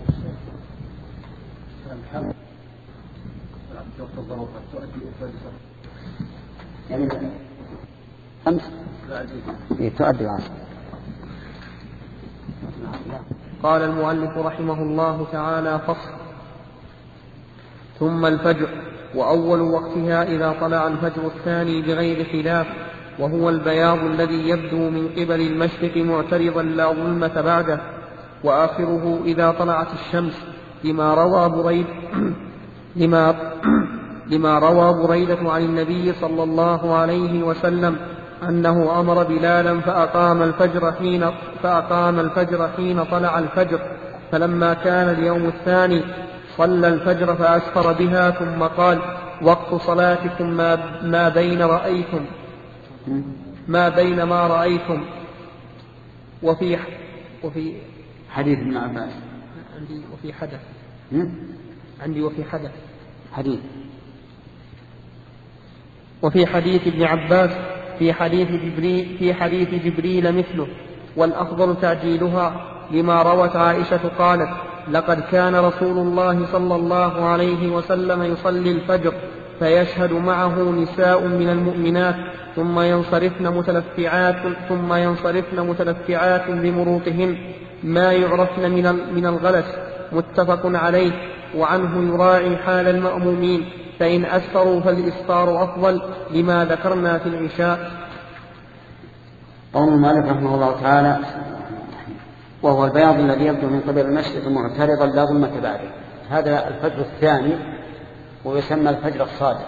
Speaker 1: يعني أمس تؤدي العصر.
Speaker 2: قال المؤلف رحمه الله تعالى: فصل. ثم الفجر، وأول وقتها إذا طلع الفجر الثاني بغير خلاف، وهو البياض الذي يبدو من قبل المشرق معترضا لا ظلمة بعده، وآخره إذا طلعت الشمس، لما روى بريد لما لما روى بريدة عن النبي صلى الله عليه وسلم أنه أمر بلالا فأقام الفجر حين فأقام الفجر حين طلع الفجر، فلما كان اليوم الثاني صلى الفجر فأسفر بها، ثم قال: وقت صلاتكم ما, ما بين رأيتم ما بين ما رأيتم. وفي وفي
Speaker 1: حديث ابن عباس
Speaker 2: عندي وفي حدث عندي وفي حدث
Speaker 1: حديث
Speaker 2: وفي حديث ابن عباس في حديث جبريل في حديث جبريل مثله، والأفضل تعجيلها، لما روت عائشة قالت: لقد كان رسول الله صلى الله عليه وسلم يصلي الفجر فيشهد معه نساء من المؤمنات ثم ينصرفن متلفعات ثم ينصرفن متلفعات بمروطهن ما يعرفن من من الغلس، متفق عليه. وعنه يراعي حال المأمومين، فإن أسفروا فالإسفار أفضل، لما ذكرنا في العشاء.
Speaker 1: قول المؤلف رحمه الله تعالى: وهو البياض الذي يبدو من قبل المشرق معترضا لا ظلمة بعده. هذا الفجر الثاني، ويسمى الفجر الصادق،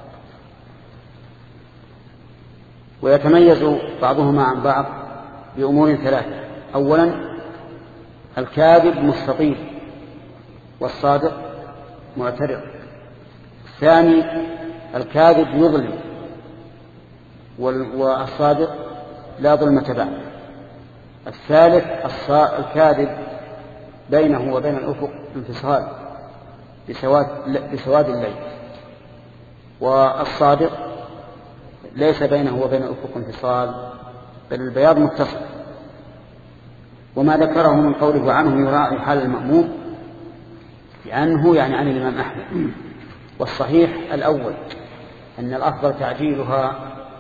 Speaker 1: ويتميز بعضهما عن بعض بأمور ثلاثة: أولا الكاذب مستطيل والصادق معترض. الثاني الكاذب يظلم والصادق لا ظلمة بعده. الثالث الكاذب بينه وبين الأفق انفصال بسواد, بسواد الليل، والصادق ليس بينه وبين الأفق انفصال بل البياض متصل. وما ذكره من قوله عنه يراعي حال المأموم، عنه يعني عن الإمام أحمد. والصحيح الأول أن الأفضل تعجيلها،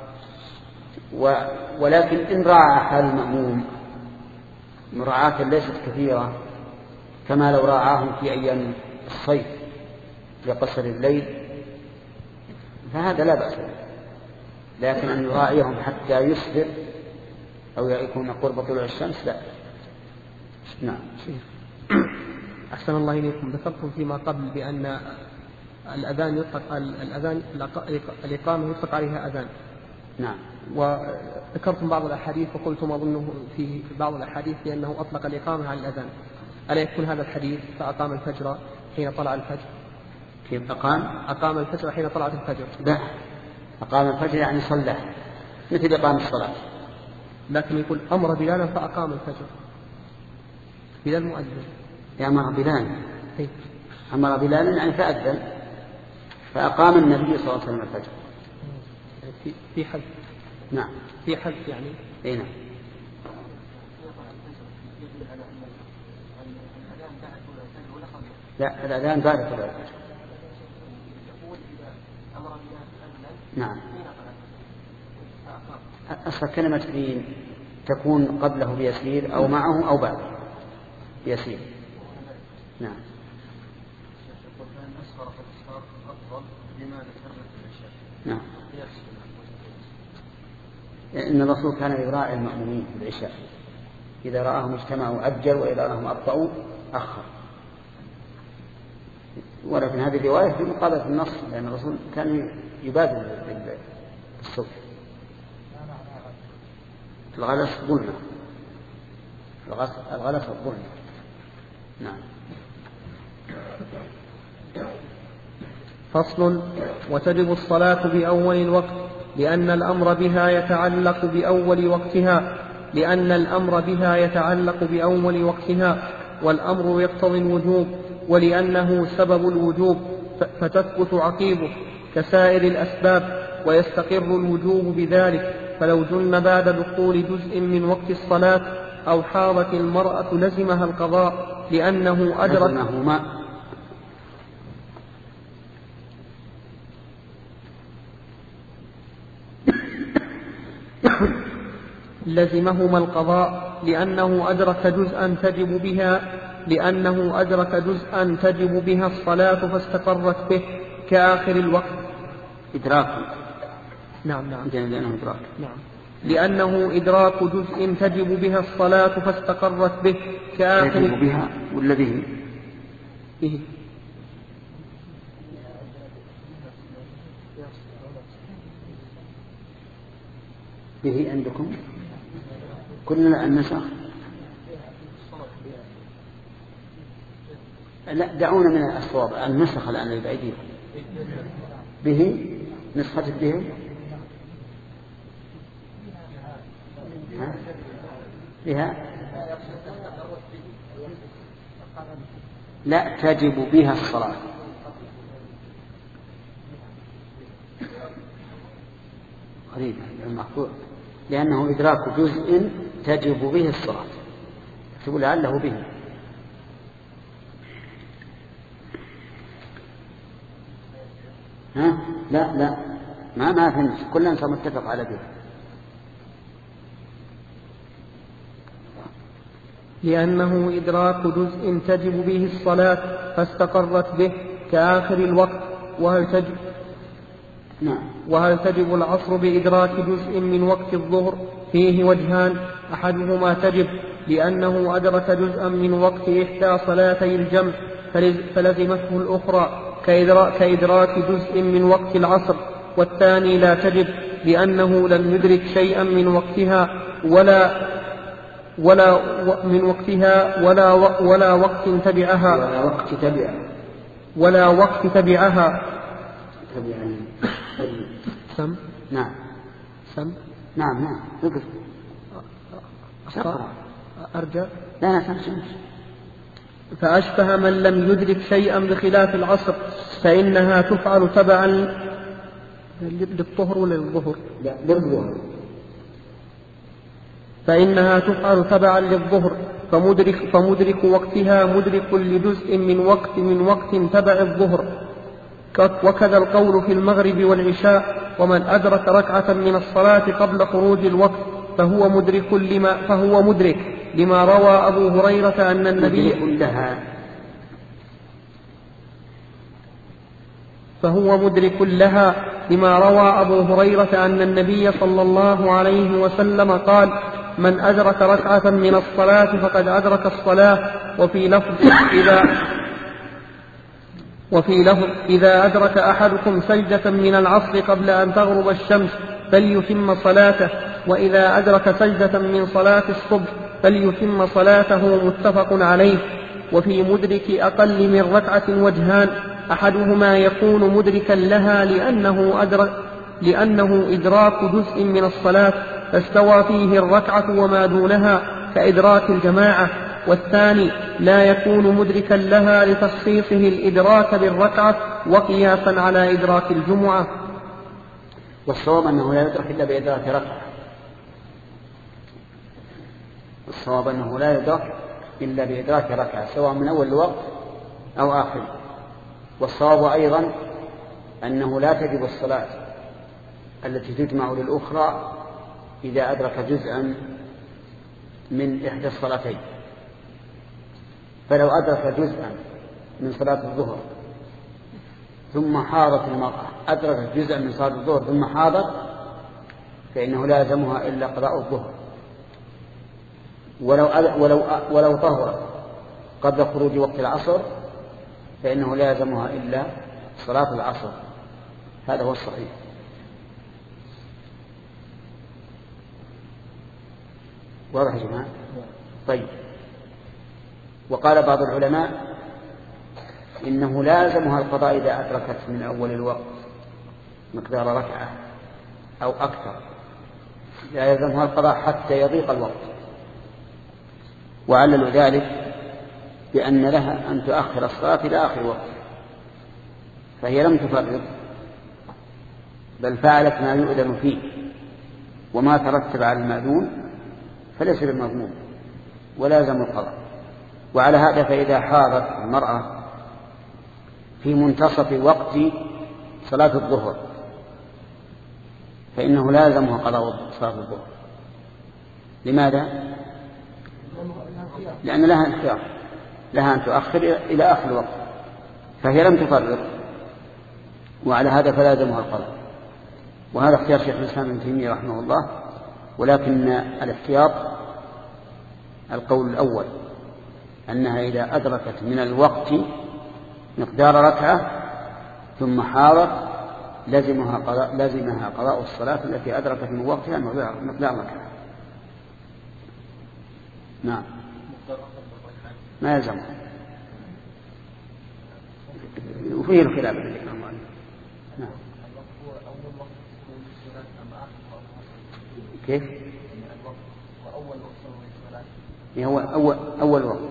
Speaker 1: ولكن إن راعى حال المأموم مراعاة ليست كثيرة كما لو راعاهم في أيام الصيف لقصر الليل فهذا لا بأس، لكن أن يراعيهم حتى يسفر أو يكون قرب طلوع الشمس لا. نعم.
Speaker 2: أحسن الله إليكم. ذكرتم فيما قبل بأن الأذان يطلق الأذان الإقامة يطلق عليها أذان.
Speaker 1: نعم.
Speaker 2: وذكرتم بعض الأحاديث وقلتم أظنه في بعض الأحاديث بأنه أطلق الإقامة على الأذان. ألا يكون هذا الحديث فأقام الفجر حين طلع الفجر؟
Speaker 1: كيف أقام؟
Speaker 2: أقام الفجر حين طلعت الفجر.
Speaker 1: لا، أقام الفجر يعني صلى مثل إقام الصلاة.
Speaker 2: لكن يقول أمر بلالا فأقام الفجر. بلال مؤذن.
Speaker 1: أمر بلال. أمر بلال يعني فأذن، فأقام النبي صلى الله عليه وسلم الفجر.
Speaker 2: في في حد.
Speaker 1: نعم.
Speaker 2: في حد يعني.
Speaker 1: أي نعم. لا، الأذان بعد طلوع الفجر. نعم. أصل كلمة حين تكون قبله بيسير أو معه أو بعده بيسير. نعم. نعم. إن الرسول كان يراعي المأمومين في العشاء، إذا رآهم اجتمعوا أجل وإذا رآهم أبطأوا أخر. ولكن هذه الرواية في مقابلة النص، لأن الرسول كان يبادر بالصبح. الغلس ظلمة، الغلس الظلمة. نعم.
Speaker 2: فصل. وتجب الصلاة بأول الوقت لأن الأمر بها يتعلق بأول وقتها لأن الأمر بها يتعلق بأول وقتها والأمر يقتضي الوجوب، ولأنه سبب الوجوب فتثبت عقيبه كسائر الأسباب، ويستقر الوجوب بذلك. فلو جن بعد دخول جزء من وقت الصلاة أو حاضت المرأة لزمها القضاء لأنه أدرك لزمهما القضاء لأنه أدرك جزءا تجب بها لأنه أدرك جزءا تجب بها الصلاة فاستقرت به كآخر الوقت.
Speaker 1: إدراك.
Speaker 2: نعم نعم
Speaker 1: لأنه إدراك.
Speaker 2: نعم لأنه إدراك جزء تجب بها الصلاة فاستقرت به كآخر.
Speaker 1: تجب بها ولا به؟
Speaker 2: به.
Speaker 1: به عندكم كلنا النسخ. لا دعونا من الصواب النسخ الآن اللي بأيديكم. به نسخة به بها لا تجب بها الصلاة. غريب المحفوظ لأنه إدراك جزء تجب به الصلاة. تقول لعله به. ها لا لا ما ما فهمت كلنا متفق على به.
Speaker 2: لأنه إدراك جزء تجب به الصلاة فاستقرت به كآخر الوقت. وهل تجب
Speaker 1: نعم.
Speaker 2: وهل تجب العصر بإدراك جزء من وقت الظهر؟ فيه وجهان، أحدهما تجب لأنه أدرك جزءا من وقت إحدى صلاتي الجمع فلزمته الأخرى كإدراك جزء من وقت العصر، والثاني لا تجب لأنه لم يدرك شيئا من وقتها ولا ولا من وقتها ولا ولا وقت تبعها
Speaker 1: ولا وقت تبعها
Speaker 2: ولا وقت تبعها سم
Speaker 1: نعم
Speaker 2: سم
Speaker 1: نعم نعم اقرأ
Speaker 2: أقرأ أرجع
Speaker 1: لا لا سم
Speaker 2: فأشبه من لم يدرك شيئا بخلاف العصر فإنها تفعل تبعا للطهر ولا للظهر؟
Speaker 1: لا للظهر.
Speaker 2: فإنها تفعل تبعا للظهر فمدرك, فمدرك وقتها مدرك لجزء من وقت من وقت تبع الظهر. وكذا القول في المغرب والعشاء ومن أدرك ركعة من الصلاة قبل خروج الوقت فهو مدرك لما, فهو مدرك لما روى أبو هريرة أن النبي
Speaker 1: لها
Speaker 2: فهو مدرك لها لما روى أبو هريرة أن النبي صلى الله عليه وسلم قال من أدرك ركعة من الصلاة فقد أدرك الصلاة. وفي لفظ إذا وفي لفظ إذا أدرك أحدكم سجدة من العصر قبل أن تغرب الشمس فليتم صلاته، وإذا أدرك سجدة من صلاة الصبح فليتم صلاته، متفق عليه. وفي مدرك أقل من ركعة وجهان، أحدهما يكون مدركا لها لأنه, أدرك لأنه إدراك جزء من الصلاة فاستوى فيه الركعة وما دونها كإدراك الجماعة، والثاني لا يكون مدركا لها لتخصيصه الإدراك بالركعة وقياسا على إدراك الجمعة.
Speaker 1: والصواب أنه لا يدرك إلا بإدراك ركعة. الصواب أنه لا يدرك إلا بإدراك ركعة سواء من أول الوقت أو آخر. والصواب أيضا أنه لا تجب الصلاة التي تجمع للأخرى إذا أدرك جزءا من إحدى الصلاتين. فلو أدرك جزءا من صلاة الظهر ثم حاضت المرأة أدركت جزءا من صلاة الظهر ثم حاضت فإنه لا يلزمها إلا قضاء الظهر. ولو ولو ولو طهرت قبل خروج وقت العصر فإنه لا يلزمها إلا صلاة العصر. هذا هو الصحيح. واضح يا جماعة؟ طيب. وقال بعض العلماء إنه لازمها القضاء إذا أدركت من أول الوقت مقدار ركعة أو أكثر، لا يلزمها القضاء حتى يضيق الوقت. وعللوا ذلك بأن لها أن تؤخر الصلاة إلى آخر وقت، فهي لم تفرط بل فعلت ما يؤذن فيه، وما ترتب على المأذون فليس بالمضمون ولازم القضاء. وعلى هذا فإذا حاضت المرأة في منتصف وقت صلاة الظهر فإنه لازمها قضاء صلاة الظهر. لماذا؟ لأن لها اختيار، لها أن تؤخر إلى آخر الوقت، فهي لم تفرط، وعلى هذا فلازمها القضاء. وهذا اختيار شيخ الإسلام ابن تيمية رحمه الله، ولكن الاحتياط القول الأول، أنها إذا أدركت من الوقت مقدار ركعة ثم حاضت لزمها قضاء, لزمها قضاء الصلاة التي أدركت من وقتها مقدار ركعة. نعم، ما يلزم، وفيه الخلاف. نعم. كيف؟ هو أول أول وقت.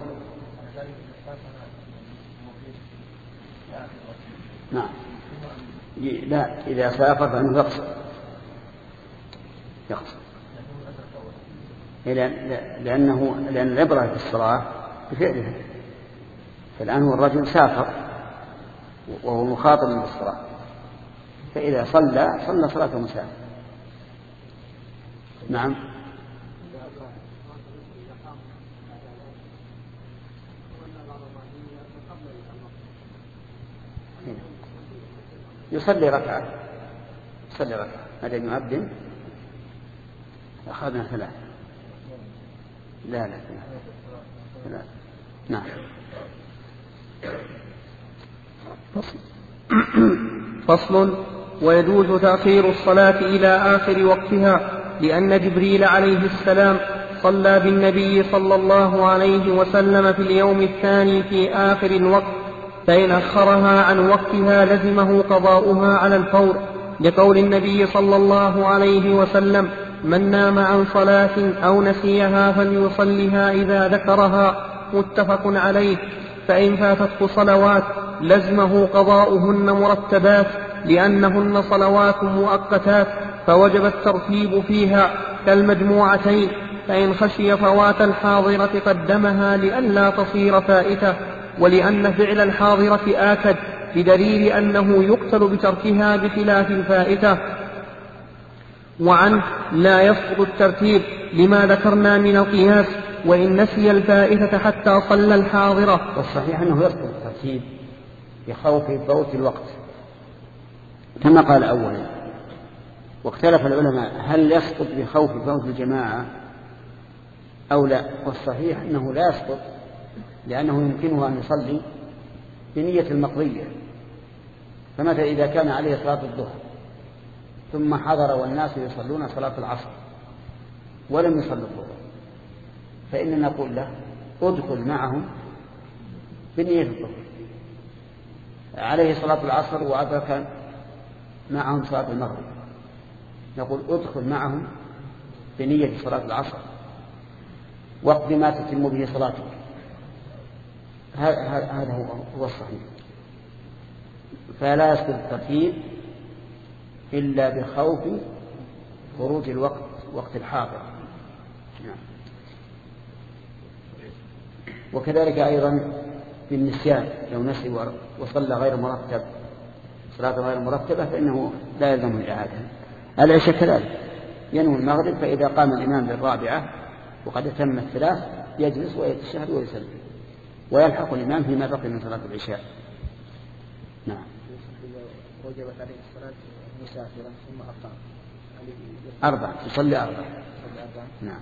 Speaker 1: نعم. لا، إذا سافر فإنه يقصر يقصر لأنه لأن العبرة في الصلاة بفعلها. فالآن هو الرجل سافر وهو مخاطب بالصلاة، فإذا صلى صلى صلاة مسافر. نعم. يصلي ركعة يصلي ركعة هذا يؤذن. أخذنا ثلاث. لا لا لا. نعم.
Speaker 2: فصل. فصل. ويجوز تأخير الصلاة إلى آخر وقتها، لأن جبريل عليه السلام صلى بالنبي صلى الله عليه وسلم في اليوم الثاني في آخر الوقت، فإن أخرها عن وقتها لزمه قضاؤها على الفور، لقول النبي صلى الله عليه وسلم: من نام عن صلاة أو نسيها فليصلها إذا ذكرها، متفق عليه. فإن فاتته صلوات لزمه قضاؤهن مرتبات، لأنهن صلوات مؤقتات فوجب الترتيب فيها كالمجموعتين. فإن خشي فوات الحاضرة قدمها لئلا تصير فائتة، ولأن فعل الحاضرة آكد، بدليل أنه يقتل بتركها بخلاف الفائتة. وعنه لا يسقط الترتيب لما ذكرنا من القياس، وإن نسي الفائتة حتى صلى الحاضرة.
Speaker 1: والصحيح أنه يسقط الترتيب بخوف فوت الوقت كما قال أولا. واختلف العلماء هل يسقط بخوف فوت الجماعة أو لا. والصحيح أنه لا يسقط، لأنه يمكنه أن يصلي بنية المقضية. فمثلا إذا كان عليه صلاة الظهر ثم حضر والناس يصلون صلاة العصر ولم يصلي الظهر، فإننا نقول له ادخل معهم بنية الظهر. عليه صلاة العصر وأدرك معهم صلاة المغرب، نقول ادخل معهم بنية صلاة العصر واقض ما تتم به صلاتك. هذا هو الصحيح. فلا يسقط الترتيب إلا بخوف خروج الوقت وقت الحاضر. وكذلك أيضا بالنسيان، لو نسي وصلى غير مرتب صلاة غير مرتبة فإنه لا يلزم الإعادة. العشاء كذلك ينوي المغرب، فإذا قام الإمام بالرابعة وقد تم الثلاث يجلس ويتشهد ويسلم ويلحق الإمام فيما بقي من صلاة العشاء. نعم.
Speaker 3: وجبت عليه الصلاة مسافرا ثم أقام
Speaker 1: أربعة، تصلي أربعة. نعم.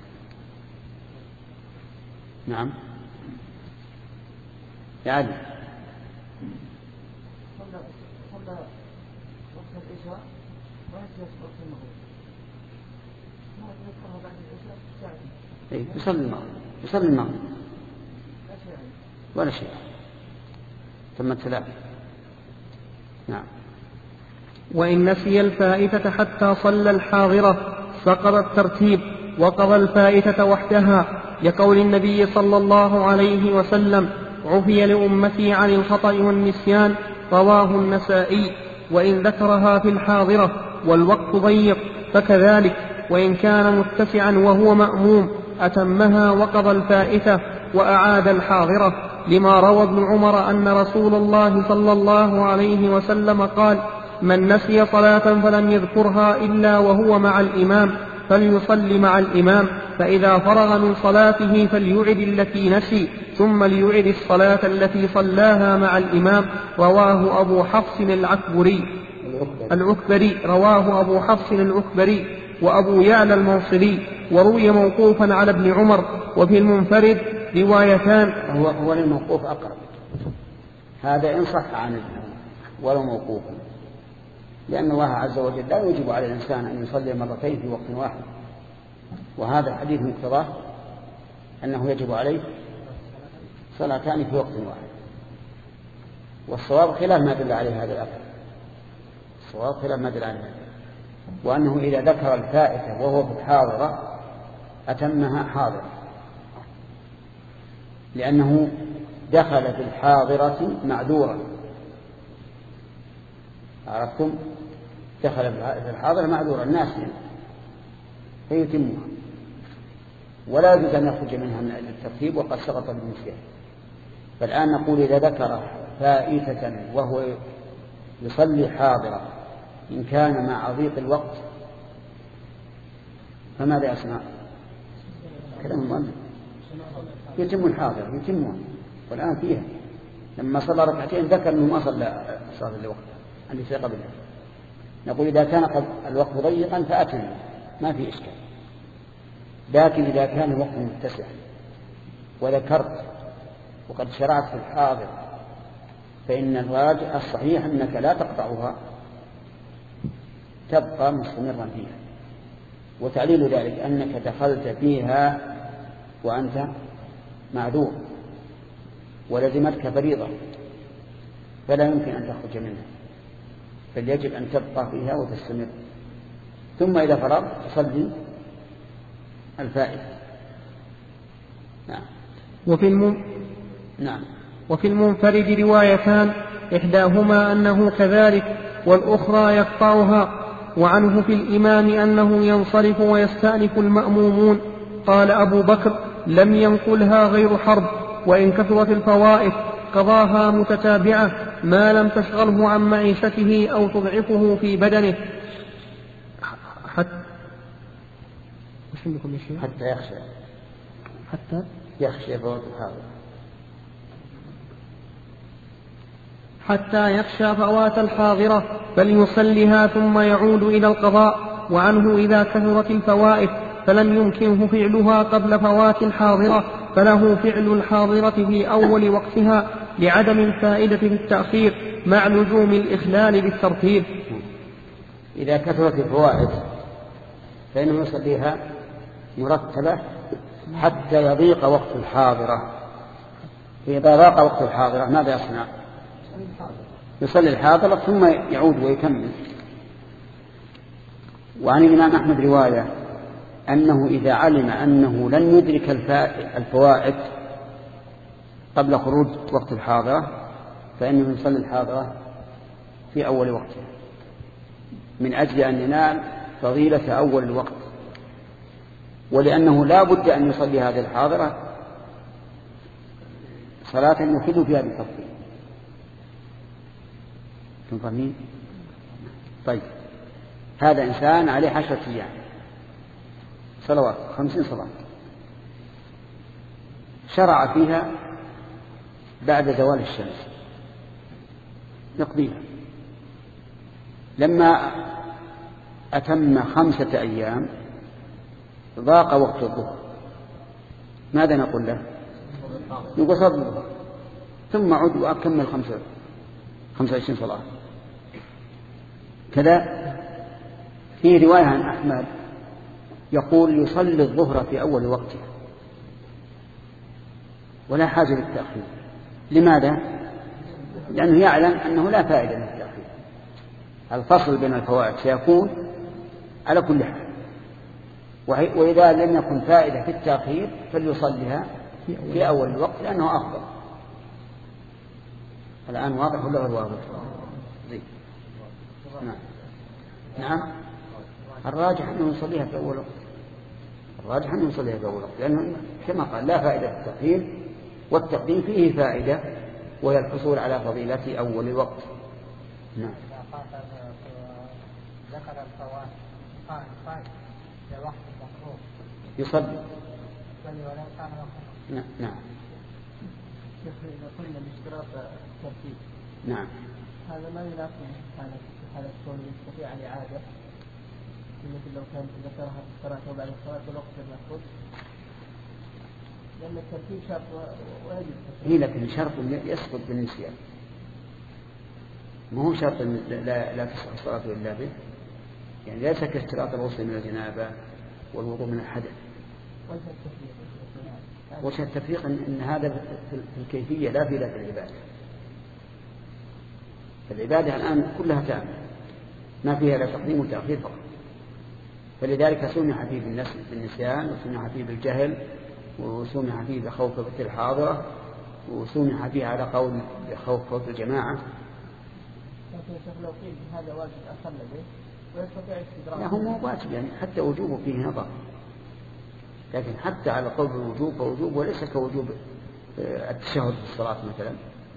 Speaker 1: نعم. يا علي.
Speaker 3: صلى وقت العشاء ويجلس وقت المغرب، ما يذكرها بعد العشاء ساعة.
Speaker 1: إيه، يصلي المغرب يصلي المغرب ولا شيء ثم الثلاثة. نعم.
Speaker 2: وإن نسي الفائتة حتى صلى الحاضرة سقط الترتيب وقضى الفائتة وحدها، لقول النبي صلى الله عليه وسلم: عفي لأمتي عن الخطأ والنسيان، رواه النسائي. وإن ذكرها في الحاضرة والوقت ضيق فكذلك، وإن كان متسعا وهو مأموم أتمها وقضى الفائتة وأعاد الحاضرة، لما روى ابن عمر أن رسول الله صلى الله عليه وسلم قال: من نسي صلاة فلم يذكرها إلا وهو مع الإمام فليصلي مع الإمام، فإذا فرغ من صلاته فليعد التي نسي، ثم ليعد الصلاة التي صلاها مع الإمام. رواه أبو حفص العكبري العكبري رواه أبو حفص العكبري وأبو يعلى الموصلي، وروي موقوفا على ابن عمر. وفي المنفرد روايتان.
Speaker 1: هو هو الموقوف أقرب، هذا إن صح عن ابن عمر ولو موقوفا، لأن الله عز وجل لا يجب على الإنسان أن يصلي مرتين في وقت واحد، وهذا الحديث مقتضاه أنه يجب عليه صلاتان في وقت واحد. والصواب خلاف ما دل عليه هذا الأثر، الصواب خلاف ما دل عليه، وأنه إذا ذكر الفائتة وهو في الحاضرة أتمها حاضرة، لأنه دخل في الحاضرة معذورا. عرفتم؟ دخل في الحاضرة معذورا ناسيا فيتمها، ولا يجوز أن يخرج منها من الترتيب وقد سقط بالنسيان. فالآن نقول إذا ذكر فائتة وهو يصلي حاضرة إن كان مع ضيق الوقت فماذا يصنع؟ كلام المؤلف يتم الحاضرة يتمها، والآن فيها لما صلى ركعتين ذكر أنه ما صلى صلاة الوقت التي في قبلها. نقول إذا كان الوقت ضيقا فأتم ما في إشكال، لكن إذا كان الوقت متسع وذكرت وقد شرعت في الحاضر فإن الراجع الصحيح أنك لا تقطعها، تبقى مستمرا فيها. وتعليل ذلك أنك دخلت فيها وأنت معذور ولزمتك فريضة فلا يمكن أن تخرج منها، بل يجب أن تبقى فيها وتستمر، ثم إذا فرغت تصلي الفائدة. نعم.
Speaker 2: وفي الم...
Speaker 1: نعم.
Speaker 2: وفي المنفرد روايتان، إحداهما أنه كذلك والأخرى يقطعها. وعنه في الإمام أنه ينصرف ويستأنف المأمومون. قال أبو بكر: لم ينقلها غير حرب، وإن كثرت الفوائد قضاها متتابعة ما لم تشغله عن معيشته أو تضعفه في بدنه حتى
Speaker 1: حتى يخشى
Speaker 2: حتى
Speaker 1: يخشى فوات الحاضر
Speaker 2: حتى يخشى فوات الحاضرة فليصلها ثم يعود إلى القضاء. وعنه إذا كثرت الفوائد فلم يمكنه فعلها قبل فوات الحاضرة فله فعل الحاضرة في أول وقتها لعدم الفائدة في التأخير مع لزوم الإخلال بالترتيب.
Speaker 1: إذا كثرت الفوائد فإنه يصليها مرتبة حتى يضيق وقت الحاضرة. فإذا ضاق وقت الحاضرة ماذا يصنع؟ يصلي الحاضرة ثم يعود ويكمل. وعن الإمام أحمد رواية أنه إذا علم أنه لن يدرك الفوائد قبل خروج وقت الحاضرة فإنه يصلي الحاضرة في أول وقتها من أجل أن ينال فضيلة أول الوقت، ولأنه لا بد أن يصلي هذه الحاضرة صلاة يخل فيها بالتفصيل. تنفهمين؟ طيب، هذا إنسان عليه عشرة أيام صلوات خمسين صلاة شرع فيها بعد زوال الشمس يقضيها. لما أتم خمسة أيام ضاق وقت الظهر ماذا نقول له؟ نقول صلى الظهر ثم عد وأكمل خمسة خمسة وعشرين صلاة. كذا في رواية عن أحمد يقول يصلي الظهر في أول وقتها ولا حاجة للتأخير. لماذا؟ لأنه يعلم أنه لا فائدة من التأخير، الفصل بين الفوائد سيكون على كل حال، وإذا لم يكن فائدة في التأخير فليصليها في أول الوقت لأنه أفضل. الآن واضح ولا غير واضح؟ نعم. نعم، الراجح أنه يصليها في أول وقت، الراجح أنه يصليها في أول وقت لأنه كما قال لا فائدة في التأخير، والتقديم فيه فائدة وهي الحصول على فضيلة أول الوقت. نعم.
Speaker 3: ذكر الفوائد فائد في وقت المكروه
Speaker 1: يصلي.
Speaker 3: ولو كان وقت.
Speaker 1: نعم.
Speaker 3: إذا قلنا باشتراط الترتيب
Speaker 1: نعم
Speaker 3: هذا ما يناسب حالة حالة كونه يستطيع الإعادة مثل لو كان ذكرها في الصلاة وبعد الصلاة بالوقت المأخوذ لأن الترتيب شرط ويجب
Speaker 1: هي لكن شرط يسقط بالنسيان ما هو شرط لا, لا تصح الصلاة إلا به يعني ليس كاشتراط الغسل من الجنابة والوضوء من الحدث. وجه التفريق إن, إن هذا في الكيفية لا في ذات العبادة. العبادة الآن كلها تامة ما فيها لا تقديم وتأخير فقط. فلذلك سمح فيه بالنسيان وسمح فيه بالجهل وسمح فيه بخوف الحاضرة وسمح فيه على قول بخوف فوت الجماعة.
Speaker 3: لكن لو قيل هذا واجب أخل به ويستطيع استدراك.
Speaker 1: لا هو مو واجب يعني حتى وجوبه فيه نظر لكن حتى على قول الوجوب فوجوب وليس كوجوب التشهد في الصلاة مثلا.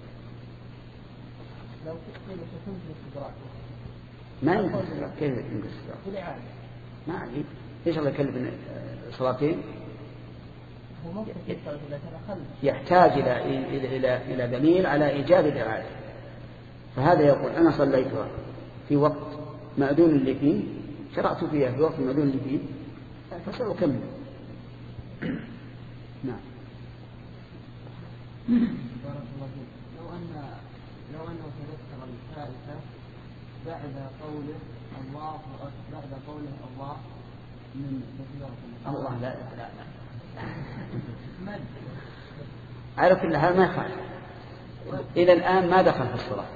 Speaker 3: لو قيل تمكن استدراك
Speaker 1: ما يمكن استدراك كيف يمكن استدراك؟ ما عليك ايش الله يكلف صلاتين؟ يحتاج إلى إلى إلى إلى دليل على إيجاب الإعادة. فهذا يقول أنا صليتها في وقت مأذون لي فيه شرعت فيها في وقت مأذون لي فيه فسأكمل. نعم.
Speaker 3: لو أن لو أنه تذكر الثالثة بعد قوله الله بعد قوله الله من
Speaker 1: الله لا لا لا على كل حال ما يخالف إلى الآن ما دخل في الصلاة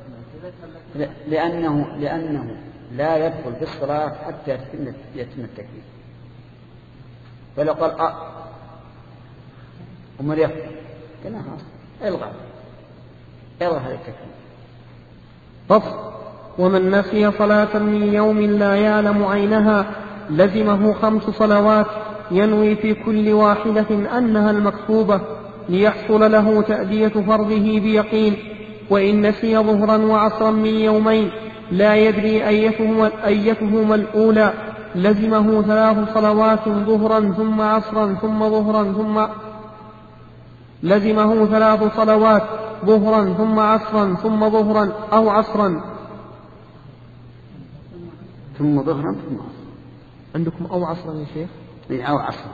Speaker 1: لأنه لأنه لا يدخل في الصلاة حتى يتم التكبير. فلو قال أ ومن يفعل كما خلاص الغى الغى هذا التكبير.
Speaker 2: فصل. ومن نسي صلاة من يوم لا يعلم عينها لزمه خمس صلوات ينوي في كل واحدة أنها المكتوبة ليحصل له تأدية فرضه بيقين. وإن نسي ظهرا وعصرا من يومين لا يدري أيتهما, أيتهما الأولى لزمه ثلاث صلوات ظهرا ثم عصرا ثم ظهرا ثم لزمه ثلاث صلوات ظهرا ثم عصرا ثم ظهرا أو عصرا
Speaker 1: ثم ظهرا ثم عصرا.
Speaker 2: عندكم أو عصرا يا شيخ؟
Speaker 1: أو عصرا.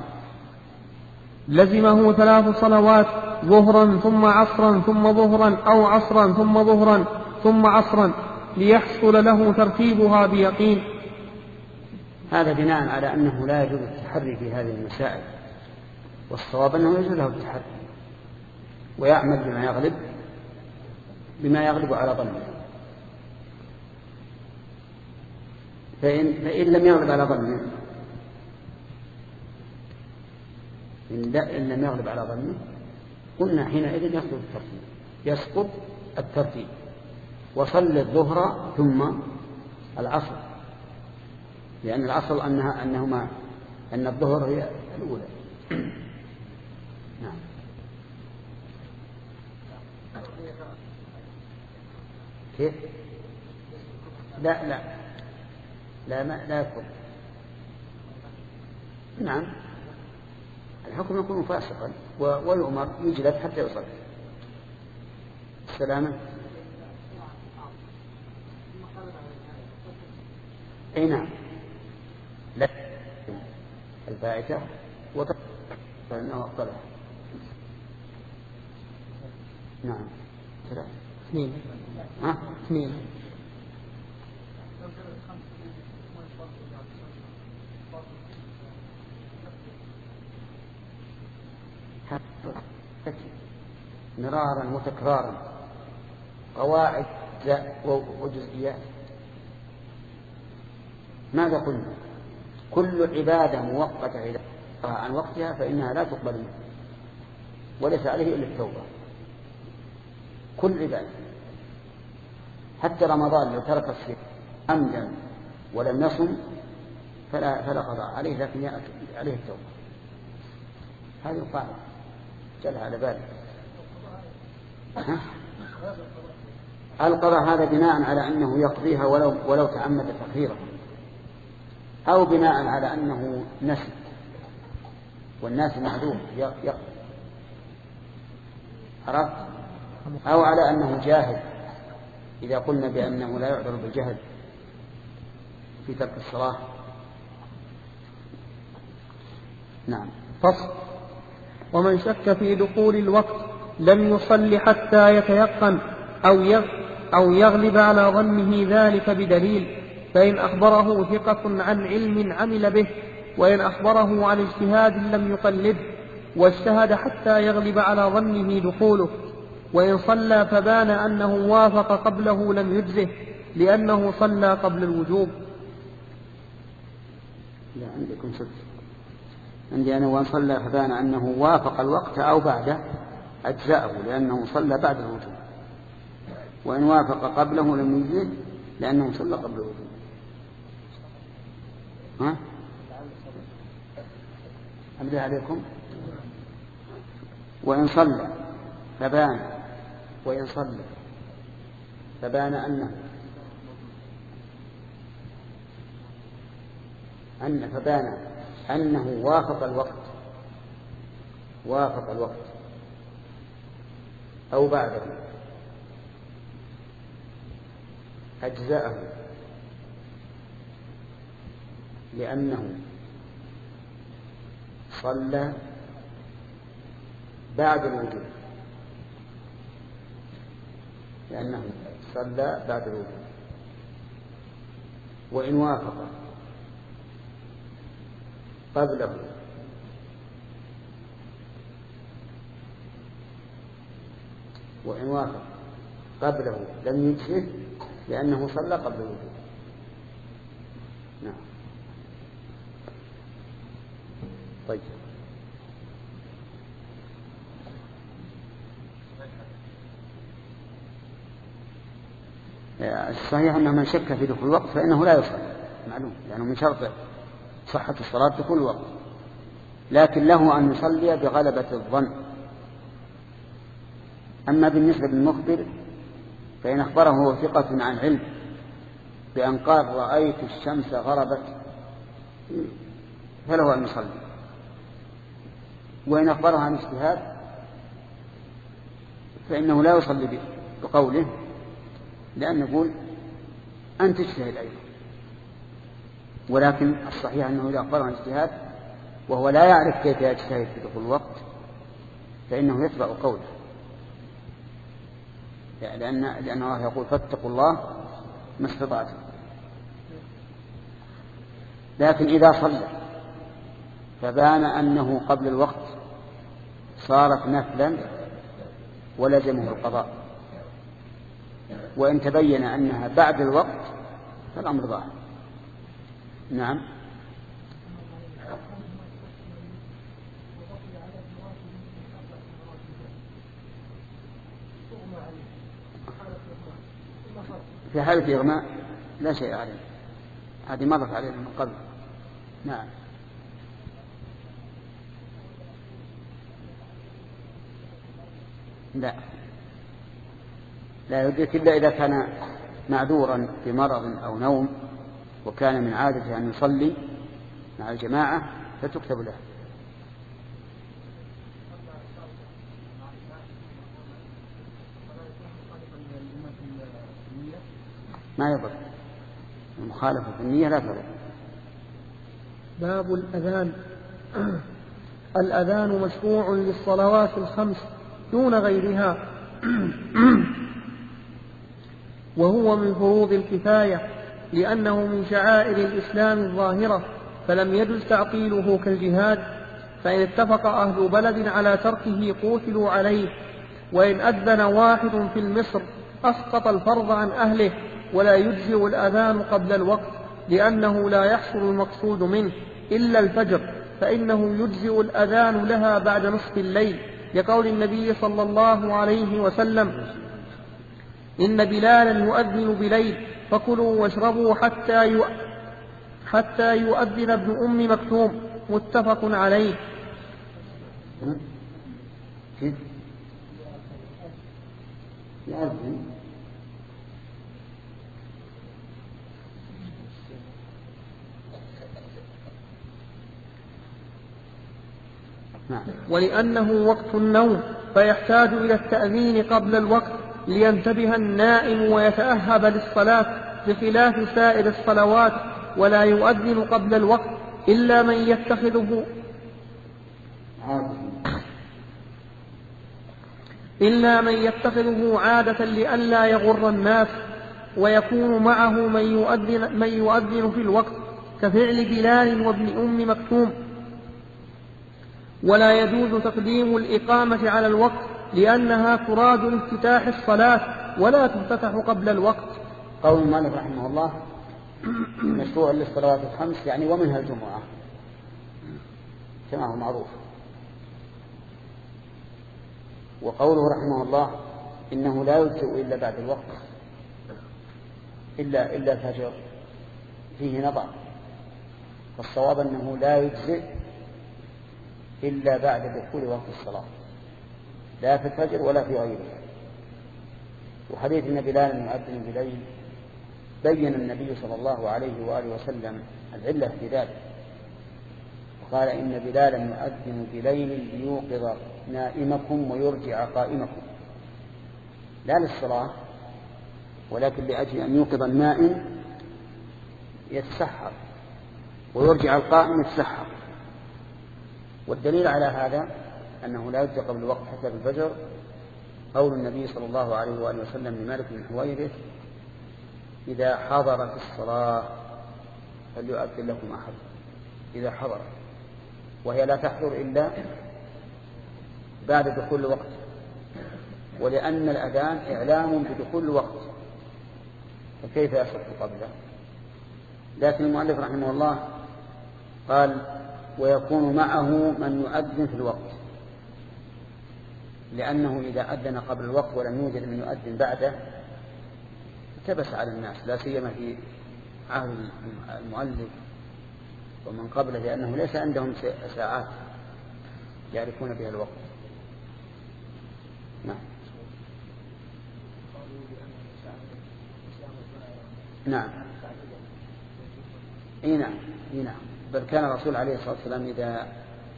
Speaker 2: لزمه ثلاث صلوات ظهرا ثم عصرا ثم ظهرا أو عصرا ثم ظهرا ثم عصرا ليحصل له ترتيبها بيقين.
Speaker 1: هذا بناء على أنه لا يجوز التحري في هذه المسائل والصواب أنه يجوز له التحري ويعمل بما يغلب بما يغلب على ظنه. فإن, فإن لم يغلب على ظنه إن, إن لم يغلب على ظنه قلنا حينئذ يسقط الترتيب يسقط الترتيب وصلي الظهر ثم العصر لأن الأصل أنها أنهما أن الظهر هي الأولى. نعم. كيف؟ لا لا لا ما لا يكون. نعم الحكم يكون فاسقا ويؤمر يجلد حتى يصلي. السلامة. اي نعم لا الفائتة وطلع فإنه أقبلها. نعم ثلاثة
Speaker 2: اثنين
Speaker 1: ها
Speaker 2: اثنين
Speaker 1: مرارا وتكرارا قواعد وجزئيات. ماذا قلنا؟ كل عبادة مؤقتة إذا عن وقتها فإنها لا تقبل منه وليس عليه إلا التوبة. كل عبادة حتى رمضان لو ترك الصيام عمدا ولم يصم فلا فلا قضاء عليه لكن عليه التوبة. هذه القاعدة جلها على بالك. القضاء هذا بناء على أنه يقضيها ولو ولو تعمد تأخيرها أو بناء على أنه نسي والناس معذور يقضي. عرفت؟ أو على أنه جاهل إذا قلنا بأنه لا يعذر بالجهل في ترك الصلاة. نعم.
Speaker 2: فصل. ومن شك في دخول الوقت لم يصل حتى يتيقن أو أو يغلب على ظنه ذلك بدليل، فإن أخبره ثقة عن علم عمل به، وإن أخبره عن اجتهاد لم يقلده، واجتهد حتى يغلب على ظنه دخوله. وإن صلى فبان أنه وافق قبله لم يجزه، لأنه صلى قبل الوجوب.
Speaker 1: لا عندكم ست. عندي أنا وإن صلى فبان أنه وافق الوقت أو بعده أجزأه، لأنه صلى بعد الوجوب. وإن وافق قبله لم يجزه، لأنه صلى قبل الوجوب. ها؟ أملي عليكم. وإن صلى فبان وإن صلى فبان أنه أن فبان أنه وافق الوقت وافق الوقت أو بعده أجزاءه، لأنه صلى بعد الوجوب لأنه صلى بعد الوجوب. وإن وافق قبله وإن وافق قبله لم يجزه، لأنه صلى قبل الوجوب. نعم. طيب. الصحيح أنه من شك في دخول الوقت فإنه لا يصلي، معلوم، لأنه من شرط صحة الصلاة دخول الوقت، لكن له أن يصلي بغلبة الظن. أما بالنسبة للمخبر فإن أخبره ثقة عن علم بأن قال رأيت الشمس غربت فله أن يصلي. وإن أخبره عن اجتهاد فإنه لا يصلي بقوله، لأن نقول أنت تجتهد أيضا. ولكن الصحيح أنه إذا أخبره عن اجتهاد وهو لا يعرف كيف يجتهد في دخول الوقت فإنه يتبع قوله، لأن لأن الله يقول فاتقوا الله ما استطعتم. لكن إذا صلى فبان أنه قبل الوقت صارت نفلا ولزمه القضاء، وإن تبين أنها بعد الوقت فالأمر ظاهر. نعم. في حالة إغماء لا شيء عليه، هذه مرت علينا من قبل. نعم. لا لا يدرك إلا إذا كان معذورا بمرض أو نوم وكان من عادته أن يصلي مع الجماعة فتكتب له. ما يضر، المخالفة في النية لا تضر.
Speaker 2: باب الأذان. الأذان مشروع للصلوات الخمس دون غيرها، وهو من فروض الكفاية، لأنه من شعائر الإسلام الظاهرة، فلم يجز تعطيله كالجهاد، فإن اتفق أهل بلد على تركه قوتلوا عليه. وإن أذن واحد في المصر أسقط الفرض عن أهله، ولا يجزئ الأذان قبل الوقت، لأنه لا يحصل المقصود منه إلا الفجر، فإنه يجزئ الأذان لها بعد نصف الليل، لقول النبي صلى الله عليه وسلم: إن بلالا يؤذن بليل فكلوا واشربوا حتى يؤ... حتى يؤذن ابن أم مكتوم، متفق عليه. ولأنه وقت النوم فيحتاج إلى التأذين قبل الوقت لينتبه النائم ويتأهب للصلاة بخلاف سائر الصلوات، ولا يؤذن قبل الوقت إلا من يتخذه إلا من يتخذه عادة لئلا يغر الناس، ويكون معه من يؤذن, من يؤذن في الوقت كفعل بلال وابن أم مكتوم. ولا يجوز تقديم الإقامة على الوقت لأنها تراد لافتتاح الصلاة ولا تفتتح قبل الوقت.
Speaker 1: قول المؤلف رحمه الله مشروع للصلوات الخمس يعني ومنها الجمعة كما هو معروف. وقوله رحمه الله إنه لا يجزئ إلا بعد الوقت إلا إلا الفجر فيه نظر، والصواب أنه لا يجزئ إلا بعد دخول وقت الصلاة لا في الفجر ولا في غيره. وحديث أن بلالا يؤذن بليل بين النبي صلى الله عليه وآله وسلم العلة في ذلك، وقال إن بلالا يؤذن بليل ليوقظ نائمكم ويرجع قائمكم، لا للصلاة ولكن لأجل أن يوقظ النائم يتسحر ويرجع القائم يتسحر. والدليل على هذا أنه لا يجزئ قبل الوقت حتى بالفجر قول النبي صلى الله عليه وآله وسلم لمالك بن حويرث إذا حضرت الصلاة فليؤذن لكم أحد إذا حضرت، وهي لا تحضر إلا بعد دخول الوقت، ولأن الأذان إعلام بدخول الوقت فكيف يصح قبله. لكن المؤلف رحمه الله قال ويكون معه من يؤذن في الوقت، لأنه إذا أذن قبل الوقت ولم يوجد من يؤذن بعده التبس على الناس، لا سيما في عهد المؤلف ومن قبله، لأنه ليس عندهم ساعات يعرفون بها الوقت. نعم نعم اي نعم اي نعم بل كان الرسول عليه الصلاة والسلام إذا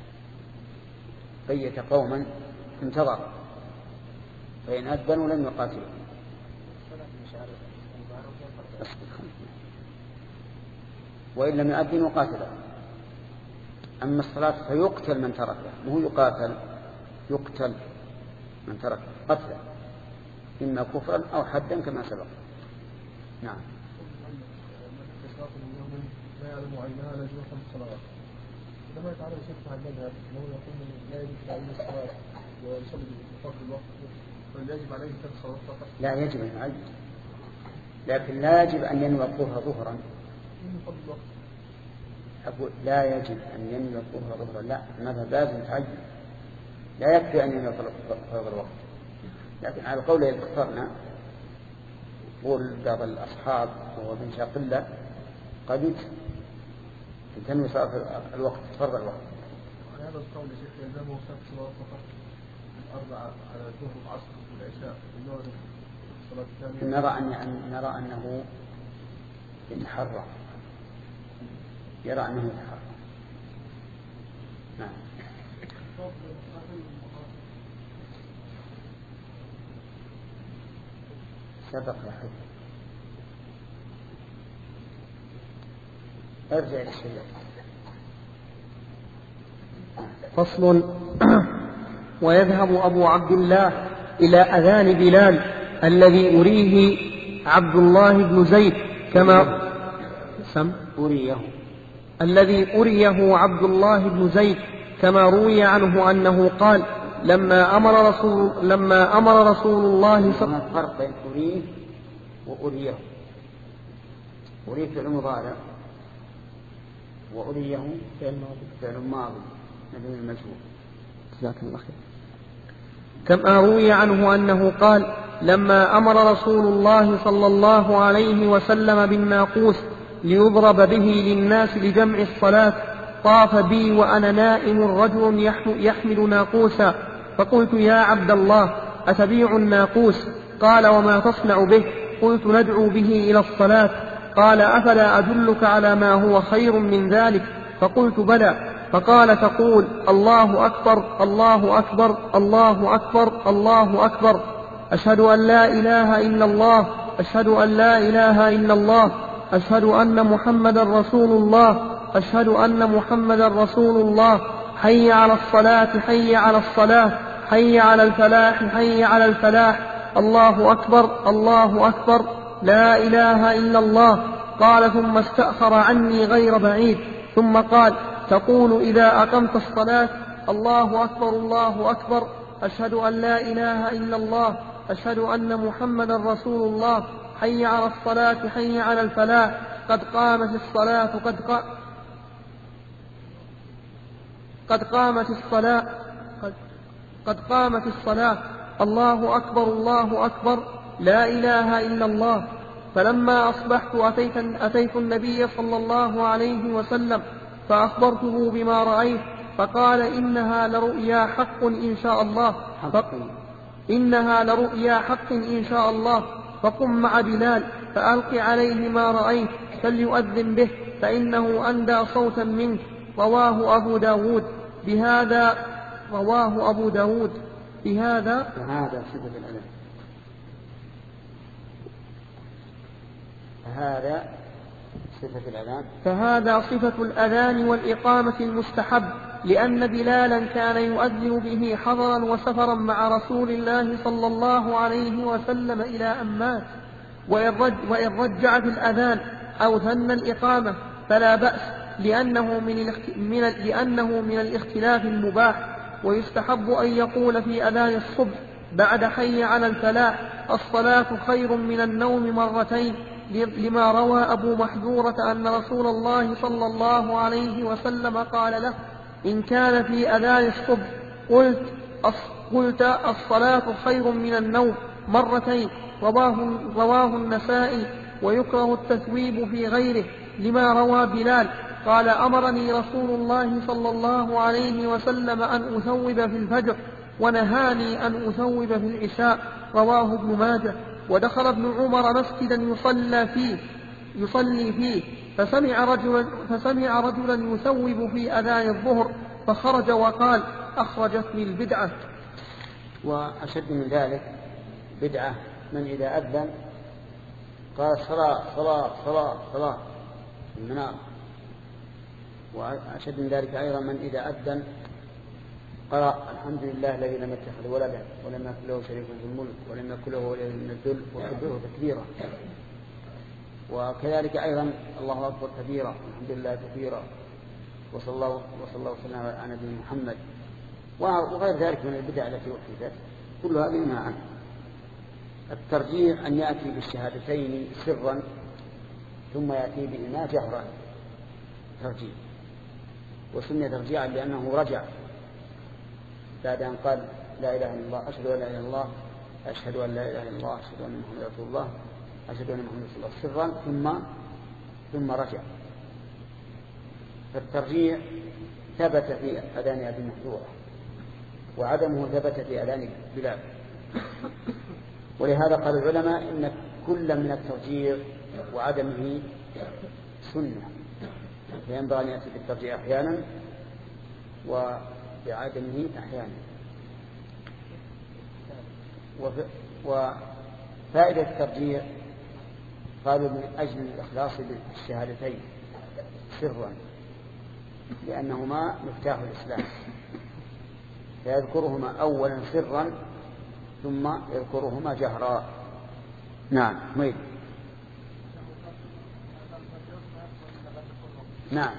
Speaker 1: بيت قوما انتظر فإن أذنوا لم يقاتلوا. وإن لم يؤذنوا قاتلوا. أما الصلاة فيقتل من تركها، مو يقاتل، يقتل من تركها قتلا إما كفرا أو حدا كما سبق. نعم
Speaker 4: لا يعلم عينها لا يجوز خمس صلوات. لما يتعرض شيخ عن المذهب انه يقول لا يجوز تعيين الصلاه ويصلي بفضل الوقت فيجب عليه ثلاث صلوات فقط.
Speaker 1: لا يجب ان يعين، لكن لا يجب ان ينوي الظهر ظهرا.
Speaker 4: بفضل الوقت.
Speaker 1: أقول لا يجب ان ينوي الظهر ظهرا، لا، المذهب لازم تعين، لا يكفي ان ينوي فرض الوقت. لكن على القول الذي اخترنا يقول بعض الاصحاب وهو من شاقله قد تنوي صلاة الوقت فرض الوقت.
Speaker 4: هذا القول يا شيخ يلزمه ثلاث صلوات فقط، الأربعة على الظهر والعصر والعشاء والمغرب الصلاة الثانية.
Speaker 1: نرى أن نرى أنه يتحرى، يرى أنه يتحرى. نعم. سبق يحب. ارجع للشيء.
Speaker 2: فصل. ويذهب أبو عبد الله إلى أذان بلال الذي أريه عبد الله بن زيد كما سم
Speaker 1: أريه
Speaker 2: الذي أريه عبد الله بن زيد كما روي عنه أنه قال لما أمر رسول لما أمر رسول الله صلى الله عليه وسلم.
Speaker 1: الفرق بين أريه وأريه. أريه فعل مضارع وأريه فعل ماضي مبني المجهول.
Speaker 2: جزاك الله خير. كما روي عنه أنه قال لما أمر رسول الله صلى الله عليه وسلم بالناقوس ليضرب به للناس لجمع الصلاة طاف بي وأنا نائم رجل يحمل ناقوسا فقلت يا عبد الله أتبيع الناقوس؟ قال وما تصنع به؟ قلت ندعو به إلى الصلاة. قال أفلا أدلك على ما هو خير من ذلك؟ فقلت بلى. فقال تقول الله أكبر الله أكبر الله أكبر الله أكبر أشهد أن لا إله إلا الله أشهد أن لا إله إلا الله أشهد أن محمدا رسول الله أشهد أن محمدا رسول الله حي على الصلاة حي على الصلاة حي على الفلاح حي على الفلاح الله أكبر الله أكبر لا إله إلا الله. قال ثم استأخر عني غير بعيد ثم قال تقول إذا أقمت الصلاة الله أكبر الله أكبر أشهد أن لا إله إلا الله أشهد أن محمدا رسول الله حي على الصلاة حي على الفلاح قد قامت الصلاة قد قا قد قامت الصلاة قد, قد قامت الصلاة الله أكبر الله أكبر لا إله إلا الله. فلما أصبحت أتيت, أتيت النبي صلى الله عليه وسلم فأخبرته بما رأيت فقال إنها لرؤيا حق إن شاء الله إنها لرؤيا حق إن شاء الله فقم مع بلال فألق عليه ما رأيت فليؤذن به فإنه أندى صوتا منك. رواه أبو داود بهذا رواه أبو داود بهذا
Speaker 1: هذا صفة الأذان هذا صفة الأذان
Speaker 2: فهذا صفة الأذان والإقامة المستحب لأن بلالا كان يؤذن به حضرا وسفرا مع رسول الله صلى الله عليه وسلم إلى أن مات. وإن رجع في الأذان أو ثنى الإقامة فلا بأس لأنه من, من, لأنه من الاختلاف المباح. ويستحب أن يقول في أذان الصبح بعد حي على الفلاح الصلاة خير من النوم مرتين لما روى أبو محذورة أن رسول الله صلى الله عليه وسلم قال له إن كان في أذان الصبح قلت, قلت الصلاة خير من النوم مرتين. رواه, رواه النسائي. ويكره التثويب في غيره لما روى بلال قال أمرني رسول الله صلى الله عليه وسلم أن أثوب في الفجر ونهاني أن أثوب في العشاء. رواه ابن ماجه. ودخل ابن عمر مسجدا يصلى فيه يصلي فيه فسمع رجلا, فسمع رجلا يثوب في أذان الظهر فخرج وقال أخرجتني البدعة.
Speaker 1: وأشد من ذلك بدعة من إذا أذن قال صلاة صلاة صلاة صلاة المنار. وأشد من ذلك أيضا من إذا أذن قرأ الحمد لله الذي لم يتخذ ولدا ولم يكن له شريك في الملك ولم يكن له ولي من الذل وكبره تكبيرا. وكذلك أيضا الله أكبر كبيرا الحمد لله كثيرا وصلى الله وصلى الله وسلم على نبينا محمد وغير ذلك من البدع التي أحدثت كل هذه منها عنه. الترجيح أن يأتي بالشهادتين سرا ثم يأتي بهما جهرا ترجيح. وسمي ترجيعا لأنه رجع بعد أن قال لا إله إلا الله أشهد أن لا إله إلا الله أشهد أن لا إله إلا الله أشهد أن محمدا رسول الله أشهد أن محمدا رسول الله سرا ثم ثم رجع. فالترجيع ثبت في أذان أبي محذورة وعدمه ثبت في أذان بلال. ولهذا قال العلماء إن كل من الترجيع وعدمه سنة فينبغي أن يأتي بالترجيع أحيانا وبعدمه أحيانا. وفائدة الترجيع قالوا من أجل الإخلاص بالشهادتين سرا لأنهما مفتاح الإسلام فيذكرهما أولا سرا ثم يذكرهما جهرا. نعم ميد. نعم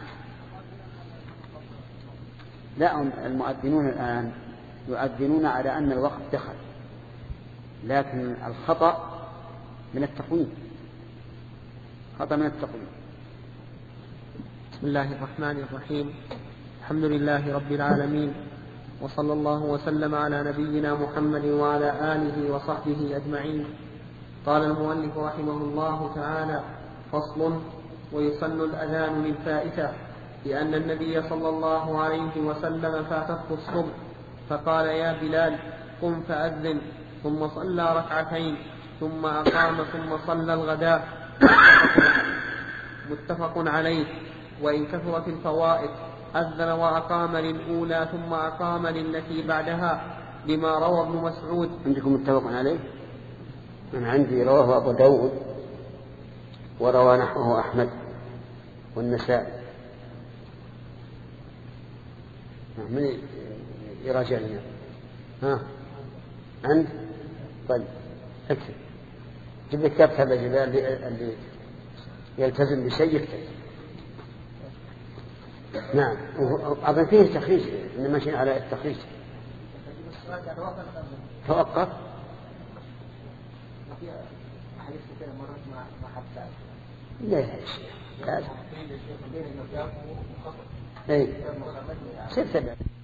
Speaker 1: لا المؤذنون الآن يؤذنون على أن الوقت دخل لكن الخطأ من التقويم خطأ من التقويم.
Speaker 2: بسم الله الرحمن الرحيم الحمد لله رب العالمين وصلى الله وسلم على نبينا محمد وعلى آله وصحبه أجمعين. قال المؤلف رحمه الله تعالى فصل ويسن الأذان للفائتة لأن النبي صلى الله عليه وسلم فاتته الصبح فقال يا بلال قم فأذن ثم صلى ركعتين ثم أقام ثم صلى الغداء متفق عليه. وإن كثرت الفوائد أذن وأقام للأولى ثم أقام للتي بعدها، لما روى ابن مسعود.
Speaker 1: عندكم متفق عليه؟ أنا عندي رواه أبو داود وروى نحوه أحمد والنسائي. من يراجع لنا؟ ها عند طيب اكتب، جيب لك كتاب هذا الجبال اللي يلتزم بشيء يكتب. نعم أظن فيه تخريج، إنما ماشي على التخريج. توقف لا يا شيخ لا. اي سير